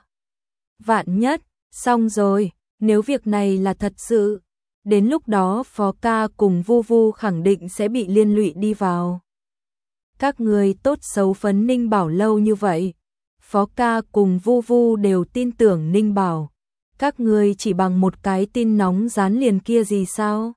Vạn nhất, xong rồi, nếu việc này là thật sự, đến lúc đó Phó ca cùng Vu Vu khẳng định sẽ bị liên lụy đi vào. Các người tốt xấu phấn Ninh Bảo lâu như vậy, Phó ca cùng Vu Vu đều tin tưởng Ninh Bảo. Các người chỉ bằng một cái tin nóng dán liền kia gì sao?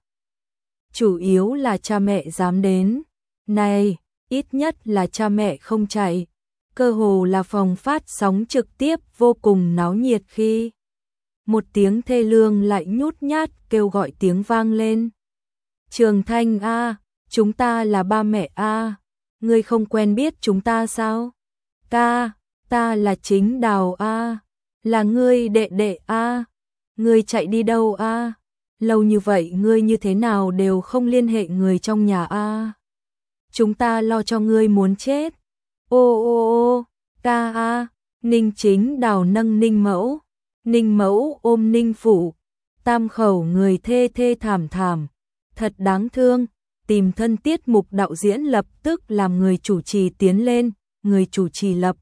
Chủ yếu là cha mẹ dám đến. Này, ít nhất là cha mẹ không chạy. Cơ hồ là phòng phát sóng trực tiếp vô cùng náo nhiệt khi một tiếng thê lương lại nhút nhát kêu gọi tiếng vang lên. Trường Thanh a, chúng ta là ba mẹ a, ngươi không quen biết chúng ta sao? Ca, ta là Chính Đào a, là ngươi đệ đệ a, ngươi chạy đi đâu a? Lâu như vậy ngươi như thế nào đều không liên hệ người trong nhà a? Chúng ta lo cho ngươi muốn chết. Ô ô ô, ca a, Ninh Chính Đào nâng Ninh Mẫu, Ninh Mẫu ôm Ninh Phụ, tam khẩu người thê thê thảm thảm, thật đáng thương. Tìm thân tiết mục đạo diễn lập tức làm người chủ trì tiến lên, người chủ trì lập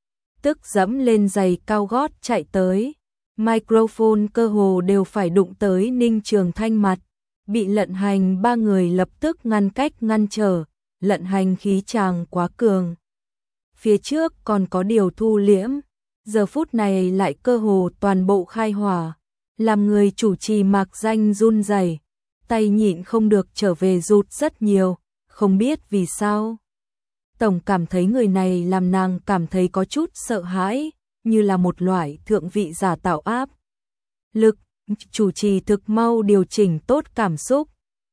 tức dẫm lên giày cao gót chạy tới, microphone cơ hồ đều phải đụng tới Ninh Trường Thanh mặt, bị Lận Hành ba người lập tức ngăn cách ngăn trở. Lận Hành khí chàng quá cường, phía trước còn có điều thu liễm, giờ phút này lại cơ hồ toàn bộ khai hỏa, làm người chủ trì mạc danh run rẩy, tay nhịn không được trở về rụt rất nhiều, không biết vì sao. Tổng cảm thấy người này làm nàng cảm thấy có chút sợ hãi, như là một loại thượng vị giả tạo áp lực, chủ trì thực mau điều chỉnh tốt cảm xúc.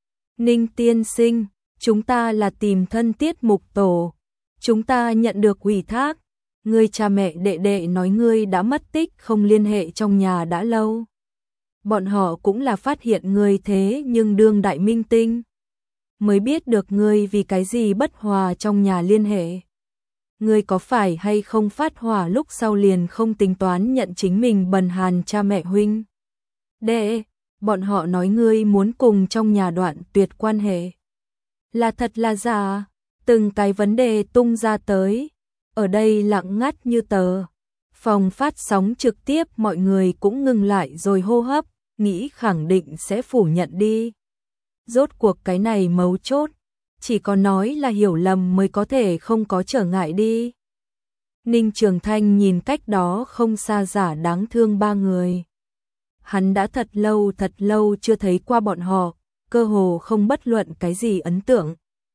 Ninh tiên sinh, chúng ta là tìm thân tiết mục tổ, chúng ta nhận được ủy thác, ngươi cha mẹ đệ đệ nói ngươi đã mất tích không liên hệ trong nhà đã lâu. Bọn họ cũng là phát hiện ngươi thế nhưng đương đại minh tinh, mới biết được ngươi vì cái gì bất hòa trong nhà liên hệ. Ngươi có phải hay không phát hỏa lúc sau liền không tính toán nhận chính mình bần hàn cha mẹ huynh đệ, bọn họ nói ngươi muốn cùng trong nhà đoạn tuyệt quan hệ. Là thật là giả? từng cái vấn đề tung ra tới. Ở đây lặng ngắt như tờ. Phòng phát sóng trực tiếp mọi người cũng ngừng lại rồi hô hấp, nghĩ khẳng định sẽ phủ nhận đi. Rốt cuộc cái này mấu chốt, chỉ có nói là hiểu lầm mới có thể không có trở ngại đi. Ninh Trường Thanh nhìn cách đó không xa giả đáng thương ba người. Hắn đã thật lâu thật lâu chưa thấy qua bọn họ, cơ hồ không bất luận cái gì ấn tượng.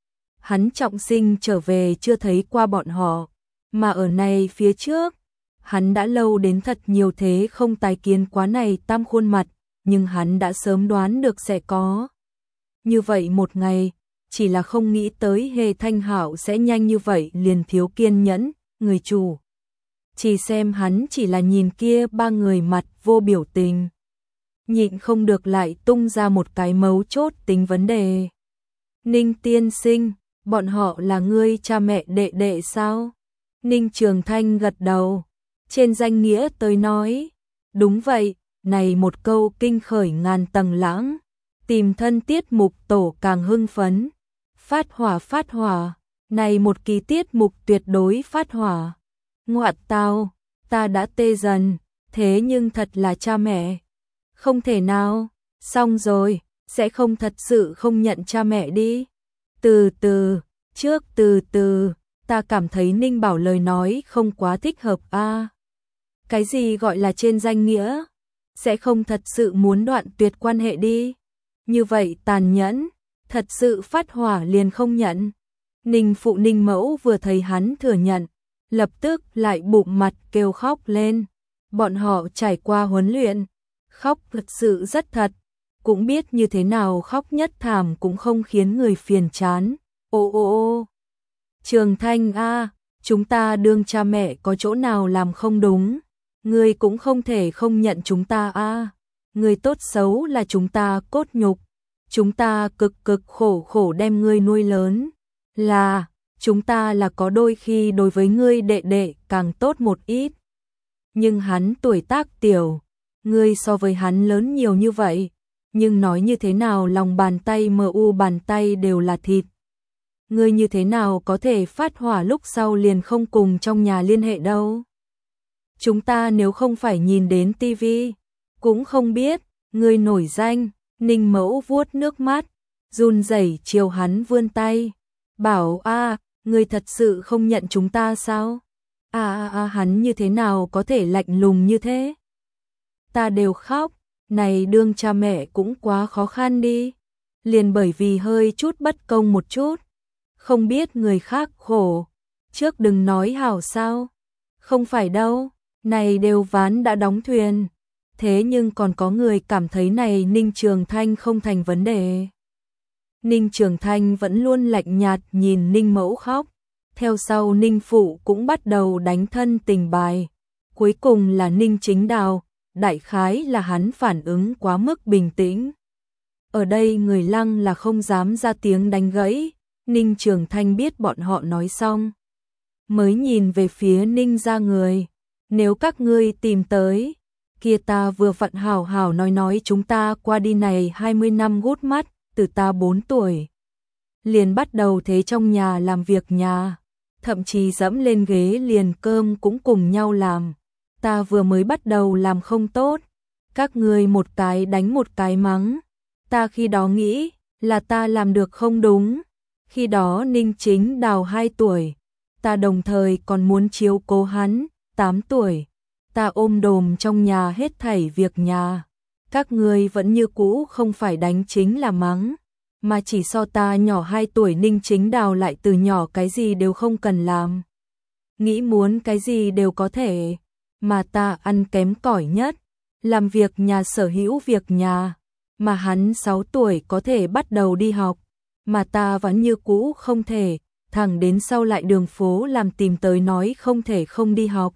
Hắn trọng sinh trở về chưa thấy qua bọn họ, mà ở này phía trước, hắn đã lâu đến thật nhiều thế không tái kiến quá này tam khuôn mặt, nhưng hắn đã sớm đoán được sẽ có. Như vậy một ngày, chỉ là không nghĩ tới Hề Thanh Hạo sẽ nhanh như vậy liền thiếu kiên nhẫn, người chủ. Chỉ xem hắn chỉ là nhìn kia ba người mặt vô biểu tình. Nhịn không được lại tung ra một cái mấu chốt tính vấn đề. Ninh tiên sinh, bọn họ là ngươi cha mẹ đệ đệ sao? Ninh Trường Thanh gật đầu. Trên danh nghĩa tới nói. Đúng vậy, này một câu kinh khởi ngàn tầng lãng. Tìm thân tiết mục tổ càng hưng phấn. Phát hỏa phát hỏa. Này một kỳ tiết mục tuyệt đối phát hỏa. Ngoạn tao, ta đã tê dần. Thế nhưng thật là cha mẹ. Không thể nào, xong rồi, sẽ không thật sự không nhận cha mẹ đi. Từ từ, trước từ từ, ta cảm thấy Ninh Bảo lời nói không quá thích hợp a. À, cái gì gọi là trên danh nghĩa? Sẽ không thật sự muốn đoạn tuyệt quan hệ đi. Như vậy tàn nhẫn, thật sự phát hỏa liền không nhận. Ninh phụ Ninh mẫu vừa thấy hắn thừa nhận, lập tức lại bụng mặt kêu khóc lên. Bọn họ trải qua huấn luyện. Khóc thật sự rất thật, cũng biết như thế nào khóc nhất thảm cũng không khiến người phiền chán. Ô ô ô, Trường Thanh a, chúng ta đương cha mẹ có chỗ nào làm không đúng, ngươi cũng không thể không nhận chúng ta a. Ngươi tốt xấu là chúng ta cốt nhục, chúng ta cực cực khổ khổ đem ngươi nuôi lớn, là, chúng ta là có đôi khi đối với ngươi đệ đệ càng tốt một ít. Nhưng hắn tuổi tác tiểu, ngươi so với hắn lớn nhiều như vậy, nhưng nói như thế nào lòng bàn tay mờ u bàn tay đều là thịt. Ngươi như thế nào có thể phát hỏa lúc sau liền không cùng trong nhà liên hệ đâu. Chúng ta nếu không phải nhìn đến tivi, cũng không biết, ngươi nổi danh. Ninh mẫu vuốt nước mắt, run rẩy chiều hắn vươn tay. Bảo a, ngươi thật sự không nhận chúng ta sao? À à à hắn như thế nào có thể lạnh lùng như thế? Ta đều khóc, này đương cha mẹ cũng quá khó khăn đi. Liền bởi vì hơi chút bất công một chút. Không biết người khác khổ, trước đừng nói hảo sao. Không phải đâu, này đều ván đã đóng thuyền. Thế nhưng còn có người cảm thấy này Ninh Trường Thanh không thành vấn đề. Ninh Trường Thanh vẫn luôn lạnh nhạt nhìn Ninh Mẫu khóc. Theo sau Ninh Phụ cũng bắt đầu đánh thân tình bài. Cuối cùng là Ninh Chính Đào, đại khái là hắn phản ứng quá mức bình tĩnh. Ở đây người Lăng là không dám ra tiếng đánh gãy. Ninh Trường Thanh biết bọn họ nói xong, mới nhìn về phía Ninh gia người. Nếu các ngươi tìm tới, kia ta vừa vặn hảo hảo nói nói chúng ta qua đi này hai mươi năm gút mắt, từ ta bốn tuổi. Liền bắt đầu thế trong nhà làm việc nhà, thậm chí dẫm lên ghế liền cơm cũng cùng nhau làm. Ta vừa mới bắt đầu làm không tốt, các ngươi một cái đánh một cái mắng. Ta khi đó nghĩ là ta làm được không đúng. Khi đó Ninh Chính Đào hai tuổi, ta đồng thời còn muốn chiếu cố hắn, tám tuổi. Ta ôm đồm trong nhà hết thảy việc nhà. Các ngươi vẫn như cũ không phải đánh chính là mắng, mà chỉ so ta nhỏ hai tuổi. Ninh Chính Đào lại từ nhỏ cái gì đều không cần làm. Nghĩ muốn cái gì đều có thể, mà ta ăn kém cỏi nhất, làm việc nhà sở hữu việc nhà, mà hắn sáu tuổi có thể bắt đầu đi học. Mà ta vẫn như cũ không thể, thẳng đến sau lại đường phố làm tìm tới nói không thể không đi học.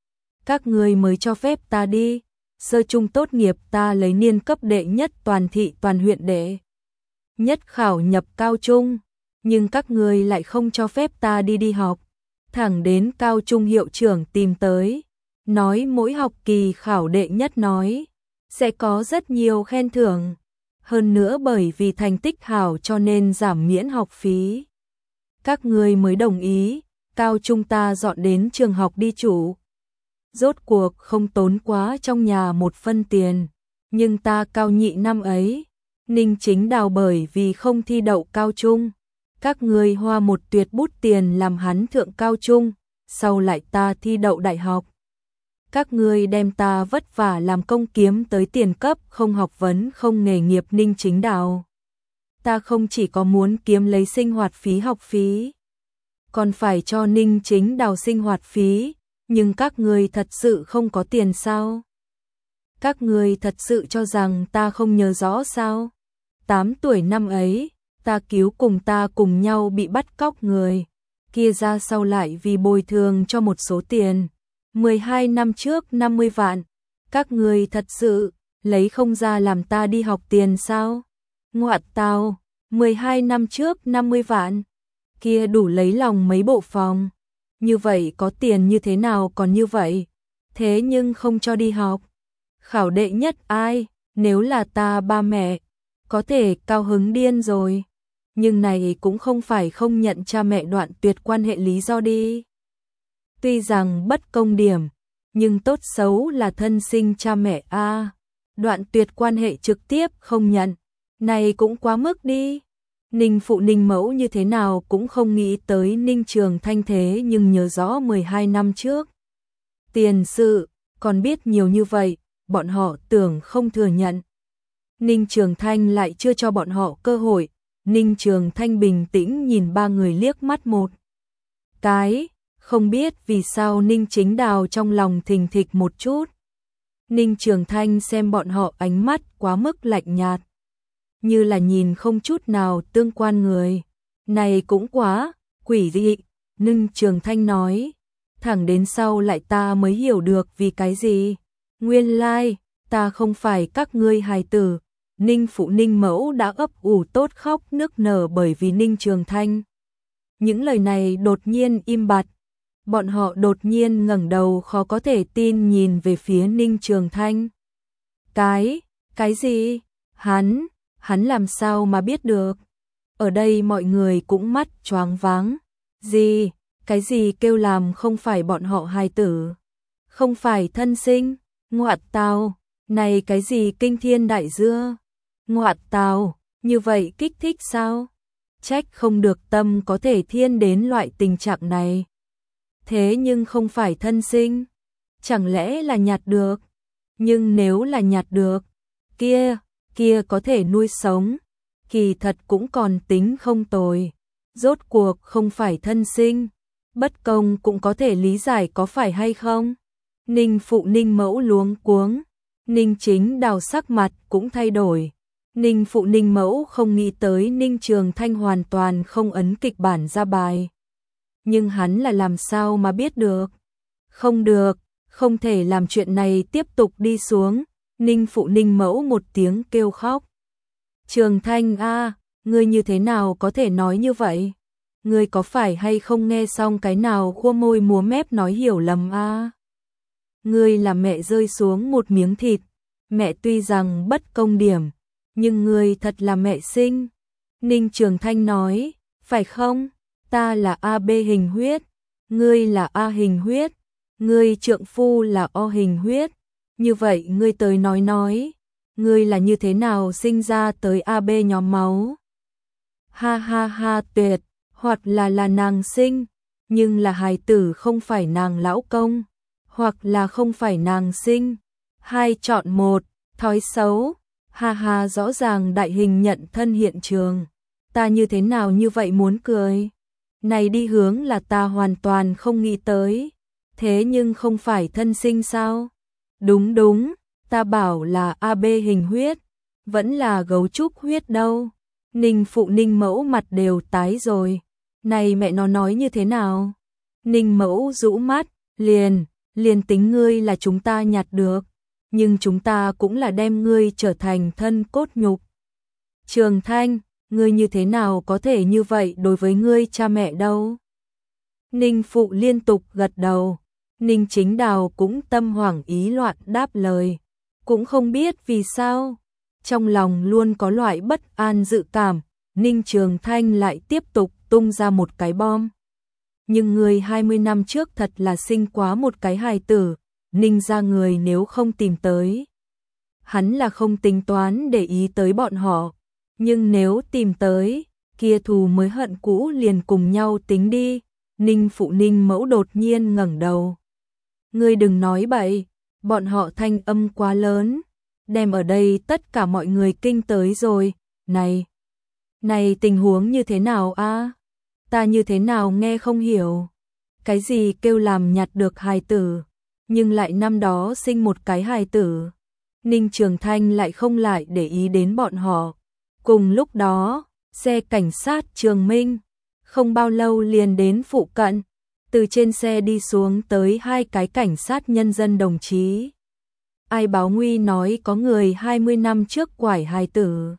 Các ngươi mới cho phép ta đi, sơ trung tốt nghiệp ta lấy niên cấp đệ nhất toàn thị toàn huyện đệ nhất khảo nhập cao trung, nhưng các ngươi lại không cho phép ta đi đi học. Thẳng đến cao trung hiệu trưởng tìm tới, nói mỗi học kỳ khảo đệ nhất nói, sẽ có rất nhiều khen thưởng. Hơn nữa bởi vì thành tích hảo cho nên giảm miễn học phí. các ngươi mới đồng ý, cao trung ta dọn đến trường học đi chủ. Rốt cuộc không tốn quá trong nhà một phân tiền, nhưng ta cao nhị năm ấy, Ninh Chính Đào bởi vì không thi đậu cao trung, các ngươi hoa một tuyệt bút tiền làm hắn thượng cao trung, sau lại ta thi đậu đại học. Các ngươi đem ta vất vả làm công kiếm tới tiền cấp không học vấn không nghề nghiệp Ninh Chính Đào. Ta không chỉ có muốn kiếm lấy sinh hoạt phí học phí, còn phải cho Ninh Chính Đào sinh hoạt phí, nhưng các ngươi thật sự không có tiền sao? Các ngươi thật sự cho rằng ta không nhớ rõ sao? Tám tuổi năm ấy, ta cứu cùng ta cùng nhau bị bắt cóc người, kia ra sau lại vì bồi thường cho một số tiền, mười hai năm trước năm mươi vạn, các ngươi thật sự lấy không ra làm ta đi học tiền sao? Ngoại tào, mười hai năm trước năm mươi vạn, kia đủ lấy lòng mấy bộ phòng. Như vậy có tiền như thế nào còn như vậy, thế nhưng không cho đi học. Khảo đệ nhất ai, nếu là ta ba mẹ, có thể cao hứng điên rồi. Nhưng này cũng không phải không nhận cha mẹ đoạn tuyệt quan hệ lý do đi. Tuy rằng bất công điểm, nhưng tốt xấu là thân sinh cha mẹ a, đoạn tuyệt quan hệ trực tiếp không nhận, này cũng quá mức đi. Ninh phụ Ninh mẫu như thế nào cũng không nghĩ tới Ninh Trường Thanh thế nhưng nhớ rõ mười hai năm trước. Tiền sự, còn biết nhiều như vậy, bọn họ tưởng không thừa nhận. Ninh Trường Thanh lại chưa cho bọn họ cơ hội, Ninh Trường Thanh bình tĩnh nhìn ba người liếc mắt một cái, không biết vì sao Ninh Chính Đào trong lòng thình thịch một chút. Ninh Trường Thanh xem bọn họ ánh mắt quá mức lạnh nhạt, như là nhìn không chút nào tương quan người. Này cũng quá quỷ dị, Ninh Trường Thanh nói. Thẳng đến sau lại ta mới hiểu được vì cái gì. Nguyên lai, like, ta không phải các ngươi hài tử. Ninh phụ Ninh mẫu đã ấp ủ tốt khóc nức nở bởi vì Ninh Trường Thanh. Những lời này đột nhiên im bặt. Bọn họ đột nhiên ngẩng đầu khó có thể tin nhìn về phía Ninh Trường Thanh. Cái, cái gì? Hắn, hắn làm sao mà biết được? Ở đây mọi người cũng mắt choáng váng. Gì? Cái gì kêu làm không phải bọn họ hài tử? Không phải thân sinh? Ngoại tào, này cái gì kinh thiên đại dưa? Ngoại tào, như vậy kích thích sao? Trách không được tâm có thể thiên đến loại tình trạng này. Thế nhưng không phải thân sinh, chẳng lẽ là nhặt được? Nhưng nếu là nhặt được, kia, kia có thể nuôi sống, kỳ thật cũng còn tính không tồi. Rốt cuộc không phải thân sinh, bất công cũng có thể lý giải có phải hay không? Ninh phụ Ninh mẫu luống cuống, Ninh Chính Đào sắc mặt cũng thay đổi. Ninh phụ Ninh mẫu không nghĩ tới Ninh Trường Thanh hoàn toàn không ấn kịch bản ra bài. Nhưng hắn là làm sao mà biết được? Không được, không thể làm chuyện này tiếp tục đi xuống. Ninh phụ Ninh mẫu một tiếng kêu khóc. Trường Thanh a, ngươi như thế nào có thể nói như vậy? Ngươi có phải hay không nghe xong cái nào khua môi múa mép nói hiểu lầm a? Ngươi là mẹ rơi xuống một miếng thịt, mẹ tuy rằng bất công điểm, nhưng ngươi thật là mẹ sinh. Ninh Trường Thanh nói, phải không? Ta là a bê hình huyết, ngươi là A hình huyết, ngươi trượng phu là O hình huyết. Như vậy ngươi tới nói nói, ngươi là như thế nào sinh ra tới a bê nhóm máu? Ha ha ha tuyệt, hoặc là là nàng sinh, nhưng là hài tử không phải nàng lão công, hoặc là không phải nàng sinh. Hai chọn một, thói xấu. Ha ha, rõ ràng đại hình nhận thân hiện trường. Ta như thế nào như vậy muốn cười. Này đi hướng là ta hoàn toàn không nghĩ tới. Thế nhưng không phải thân sinh sao? Đúng đúng, ta bảo là a bê hình huyết, vẫn là gấu trúc huyết đâu. Ninh phụ Ninh mẫu mặt đều tái rồi. Này mẹ nó nói như thế nào? Ninh mẫu rũ mắt, liền, liền tính ngươi là chúng ta nhặt được, nhưng chúng ta cũng là đem ngươi trở thành thân cốt nhục. Trường Thanh, ngươi như thế nào có thể như vậy đối với ngươi cha mẹ đâu? Ninh phụ liên tục gật đầu. Ninh Chính Đào cũng tâm hoảng ý loạn đáp lời, cũng không biết vì sao, trong lòng luôn có loại bất an dự cảm. Ninh Trường Thanh lại tiếp tục tung ra một cái bom. Nhưng người hai mươi năm trước thật là sinh quá một cái hài tử, Ninh gia người nếu không tìm tới. Hắn là không tính toán để ý tới bọn họ, nhưng nếu tìm tới, kia thù mới hận cũ liền cùng nhau tính đi. Ninh phụ Ninh mẫu đột nhiên ngẩng đầu. Ngươi đừng nói bậy, bọn họ thanh âm quá lớn, đem ở đây tất cả mọi người kinh tới rồi. Này, này tình huống như thế nào a? Ta như thế nào nghe không hiểu. Cái gì kêu làm nhặt được hài tử, nhưng lại năm đó sinh một cái hài tử. Ninh Trường Thanh lại không lại để ý đến bọn họ. Cùng lúc đó, xe cảnh sát Trường Minh không bao lâu liền đến phụ cận, từ trên xe đi xuống tới hai cái cảnh sát nhân dân đồng chí. Ai báo nguy nói có người hai mươi năm trước quải hài tử.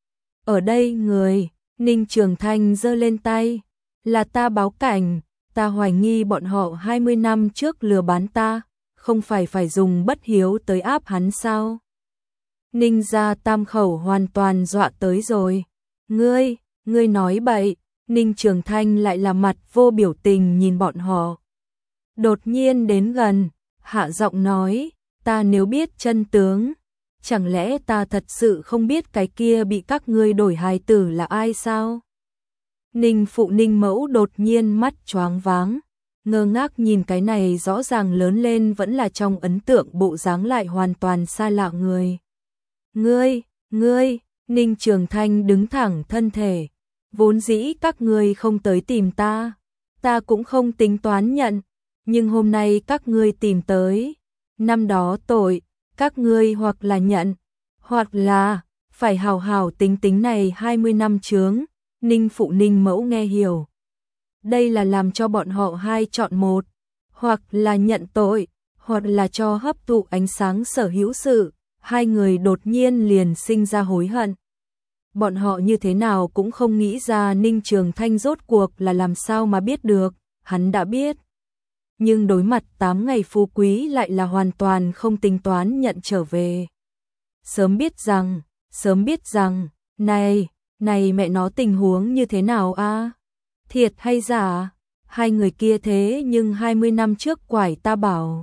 Ở đây người, Ninh Trường Thanh giơ lên tay, là ta báo cảnh, ta hoài nghi bọn họ hai mươi năm trước lừa bán ta, không phải phải dùng bất hiếu tới áp hắn sao? Ninh gia tam khẩu hoàn toàn dọa tới rồi. Ngươi, ngươi nói bậy. Ninh Trường Thanh lại là mặt vô biểu tình nhìn bọn họ. Đột nhiên đến gần, hạ giọng nói, ta nếu biết chân tướng, chẳng lẽ ta thật sự không biết cái kia bị các ngươi đổi hài tử là ai sao? Ninh phụ Ninh mẫu đột nhiên mắt choáng váng, ngơ ngác nhìn cái này rõ ràng lớn lên vẫn là trong ấn tượng bộ dáng lại hoàn toàn xa lạ người. Ngươi, ngươi, Ninh Trường Thanh đứng thẳng thân thể. Vốn dĩ các ngươi không tới tìm ta, ta cũng không tính toán nhận, nhưng hôm nay các ngươi tìm tới, năm đó tội, các ngươi hoặc là nhận, hoặc là phải hào hào tính tính này hai mươi năm chướng. Ninh phụ Ninh mẫu nghe hiểu. Đây là làm cho bọn họ hai chọn một, hoặc là nhận tội, hoặc là cho hấp thụ ánh sáng sở hữu sự. Hai người đột nhiên liền sinh ra hối hận. Bọn họ như thế nào cũng không nghĩ ra Ninh Trường Thanh rốt cuộc là làm sao mà biết được, hắn đã biết. Nhưng đối mặt tám ngày phú quý lại là hoàn toàn không tính toán nhận trở về. Sớm biết rằng, sớm biết rằng, này, này mẹ nó tình huống như thế nào a? Thiệt hay giả? Hai người kia thế nhưng hai mươi năm trước quải ta bảo.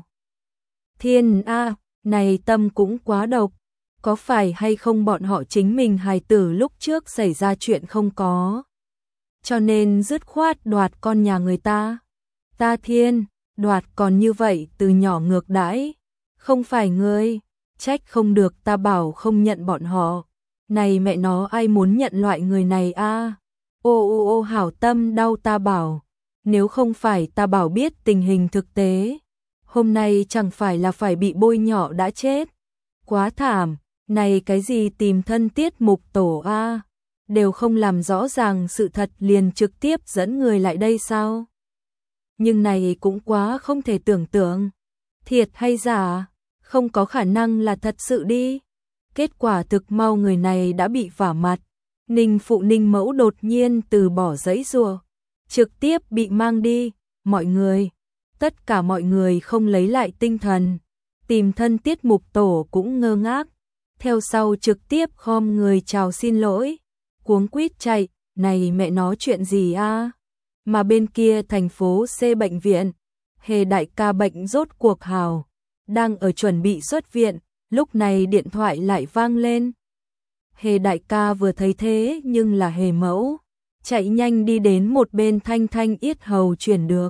Thiên a, này tâm cũng quá độc. Có phải hay không bọn họ chính mình hài tử lúc trước xảy ra chuyện không có, cho nên dứt khoát đoạt con nhà người ta. Ta thiên, đoạt còn như vậy từ nhỏ ngược đãi, không phải ngươi, trách không được ta bảo không nhận bọn họ. Này mẹ nó ai muốn nhận loại người này a? Ô ô ô hảo tâm đau ta bảo, nếu không phải ta bảo biết tình hình thực tế, hôm nay chẳng phải là phải bị bôi nhọ đã chết. Quá thảm. Này cái gì tìm thân tiết mục tổ a, đều không làm rõ ràng sự thật liền trực tiếp dẫn người lại đây sao? Nhưng này cũng quá không thể tưởng tượng. Thiệt hay giả? Không có khả năng là thật sự đi. Kết quả thực mau người này đã bị vả mặt. Ninh phụ Ninh mẫu đột nhiên từ bỏ giấy rùa, trực tiếp bị mang đi. Mọi người, tất cả mọi người không lấy lại tinh thần. Tìm thân tiết mục tổ cũng ngơ ngác. Theo sau trực tiếp khom người chào xin lỗi, cuống quýt chạy, này mẹ nó chuyện gì a? Mà bên kia thành phố C bệnh viện, Hề đại ca bệnh rốt cuộc hào, đang ở chuẩn bị xuất viện, lúc này điện thoại lại vang lên. Hề đại ca vừa thấy thế nhưng là Hề mẫu, chạy nhanh đi đến một bên thanh thanh yết hầu chuyển được.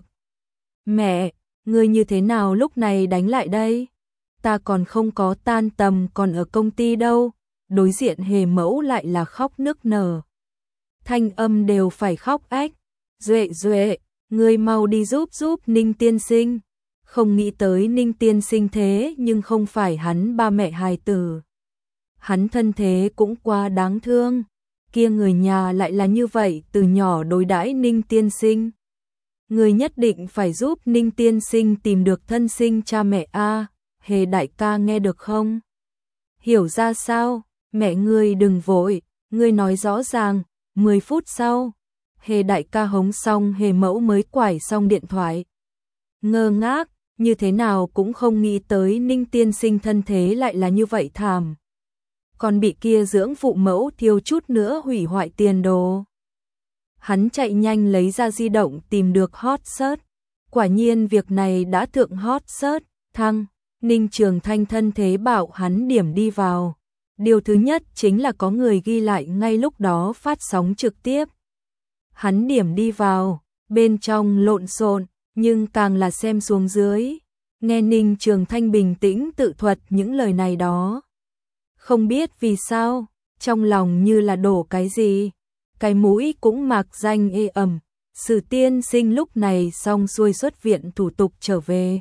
Mẹ, ngươi như thế nào lúc này đánh lại đây? Ta còn không có tan tầm còn ở công ty đâu. Đối diện Hề mẫu lại là khóc nức nở. Thanh âm đều phải khóc ách. Duệ Duệ, ngươi mau đi giúp giúp Ninh tiên sinh. Không nghĩ tới Ninh tiên sinh thế nhưng không phải hắn ba mẹ hài tử. Hắn thân thế cũng quá đáng thương. Kia người nhà lại là như vậy từ nhỏ đối đãi Ninh tiên sinh. Ngươi nhất định phải giúp Ninh tiên sinh tìm được thân sinh cha mẹ a. Hề đại ca nghe được không? Hiểu ra sao? Mẹ ngươi đừng vội, ngươi nói rõ ràng. Mười phút sau, Hề đại ca hống xong Hề mẫu mới quải xong điện thoại. Ngơ ngác, như thế nào cũng không nghĩ tới Ninh tiên sinh thân thế lại là như vậy thảm. Còn bị kia dưỡng phụ mẫu thiếu chút nữa hủy hoại tiền đồ. Hắn chạy nhanh lấy ra di động tìm được hot search. Quả nhiên việc này đã thượng hot search, thăng. Ninh Trường Thanh thân thế bảo hắn điểm đi vào. Điều thứ nhất chính là có người ghi lại ngay lúc đó phát sóng trực tiếp. Hắn điểm đi vào, bên trong lộn xộn, nhưng càng là xem xuống dưới. Nghe Ninh Trường Thanh bình tĩnh tự thuật những lời này đó. Không biết vì sao, trong lòng như là đổ cái gì. Cái mũi cũng mạc danh ê ẩm. Sử tiên sinh lúc này xong xuôi xuất viện thủ tục trở về.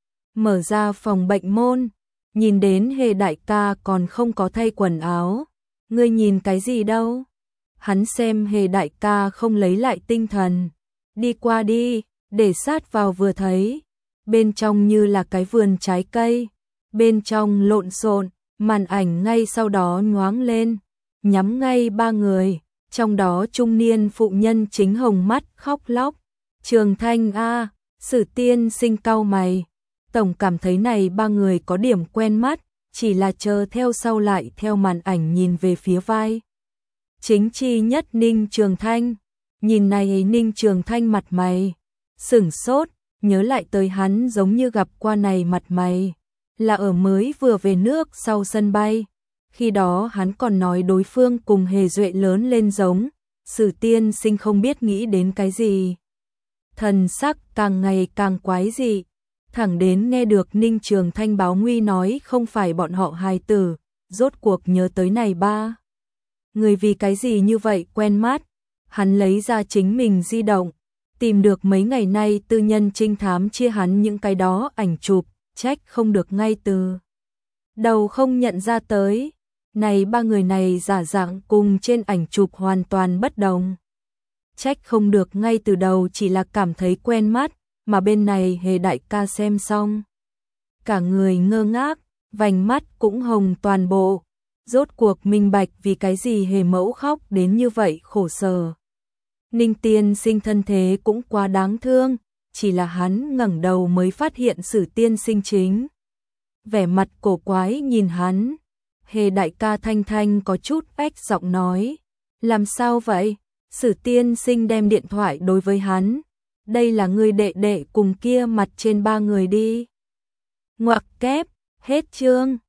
Mở ra phòng bệnh môn, nhìn đến Hề đại ca còn không có thay quần áo. Ngươi nhìn cái gì đâu? Hắn xem Hề đại ca không lấy lại tinh thần. Đi qua đi, để sát vào vừa thấy. Bên trong như là cái vườn trái cây. Bên trong lộn xộn, màn ảnh ngay sau đó nhoáng lên. Nhắm ngay ba người. Trong đó trung niên phụ nhân chính hồng mắt khóc lóc. Trường Thanh a, Sử tiên sinh cau mày. Tổng cảm thấy này ba người có điểm quen mắt, chỉ là chờ theo sau lại theo màn ảnh nhìn về phía vai. Chính chi nhất Ninh Trường Thanh, nhìn này Ninh Trường Thanh mặt mày, sửng sốt, nhớ lại tới hắn giống như gặp qua này mặt mày, là ở mới vừa về nước sau sân bay. Khi đó hắn còn nói đối phương cùng Hề Duệ lớn lên giống, Sử tiên sinh không biết nghĩ đến cái gì. Thần sắc càng ngày càng quái dị. Thẳng đến nghe được Ninh Trường Thanh báo nguy nói không phải bọn họ hài tử, rốt cuộc nhớ tới này ba. Người vì cái gì như vậy quen mắt, hắn lấy ra chính mình di động, tìm được mấy ngày nay tư nhân trinh thám chia hắn những cái đó ảnh chụp, trách không được ngay từ đầu không nhận ra tới. Này ba người này giả dạng cùng trên ảnh chụp hoàn toàn bất đồng. Trách không được ngay từ đầu chỉ là cảm thấy quen mắt. Mà bên này Hề đại ca xem xong, cả người ngơ ngác, vành mắt cũng hồng toàn bộ, rốt cuộc minh bạch vì cái gì Hề mẫu khóc đến như vậy khổ sở. Ninh tiên sinh thân thế cũng quá đáng thương, chỉ là hắn ngẩng đầu mới phát hiện Sử tiên sinh chính. Vẻ mặt cổ quái nhìn hắn, Hề đại ca thanh thanh có chút ách giọng nói, làm sao vậy? Sử tiên sinh đem điện thoại đối với hắn. Đây là người đệ đệ cùng kia mặt trên ba người đi. Ngoặc kép, hết chương.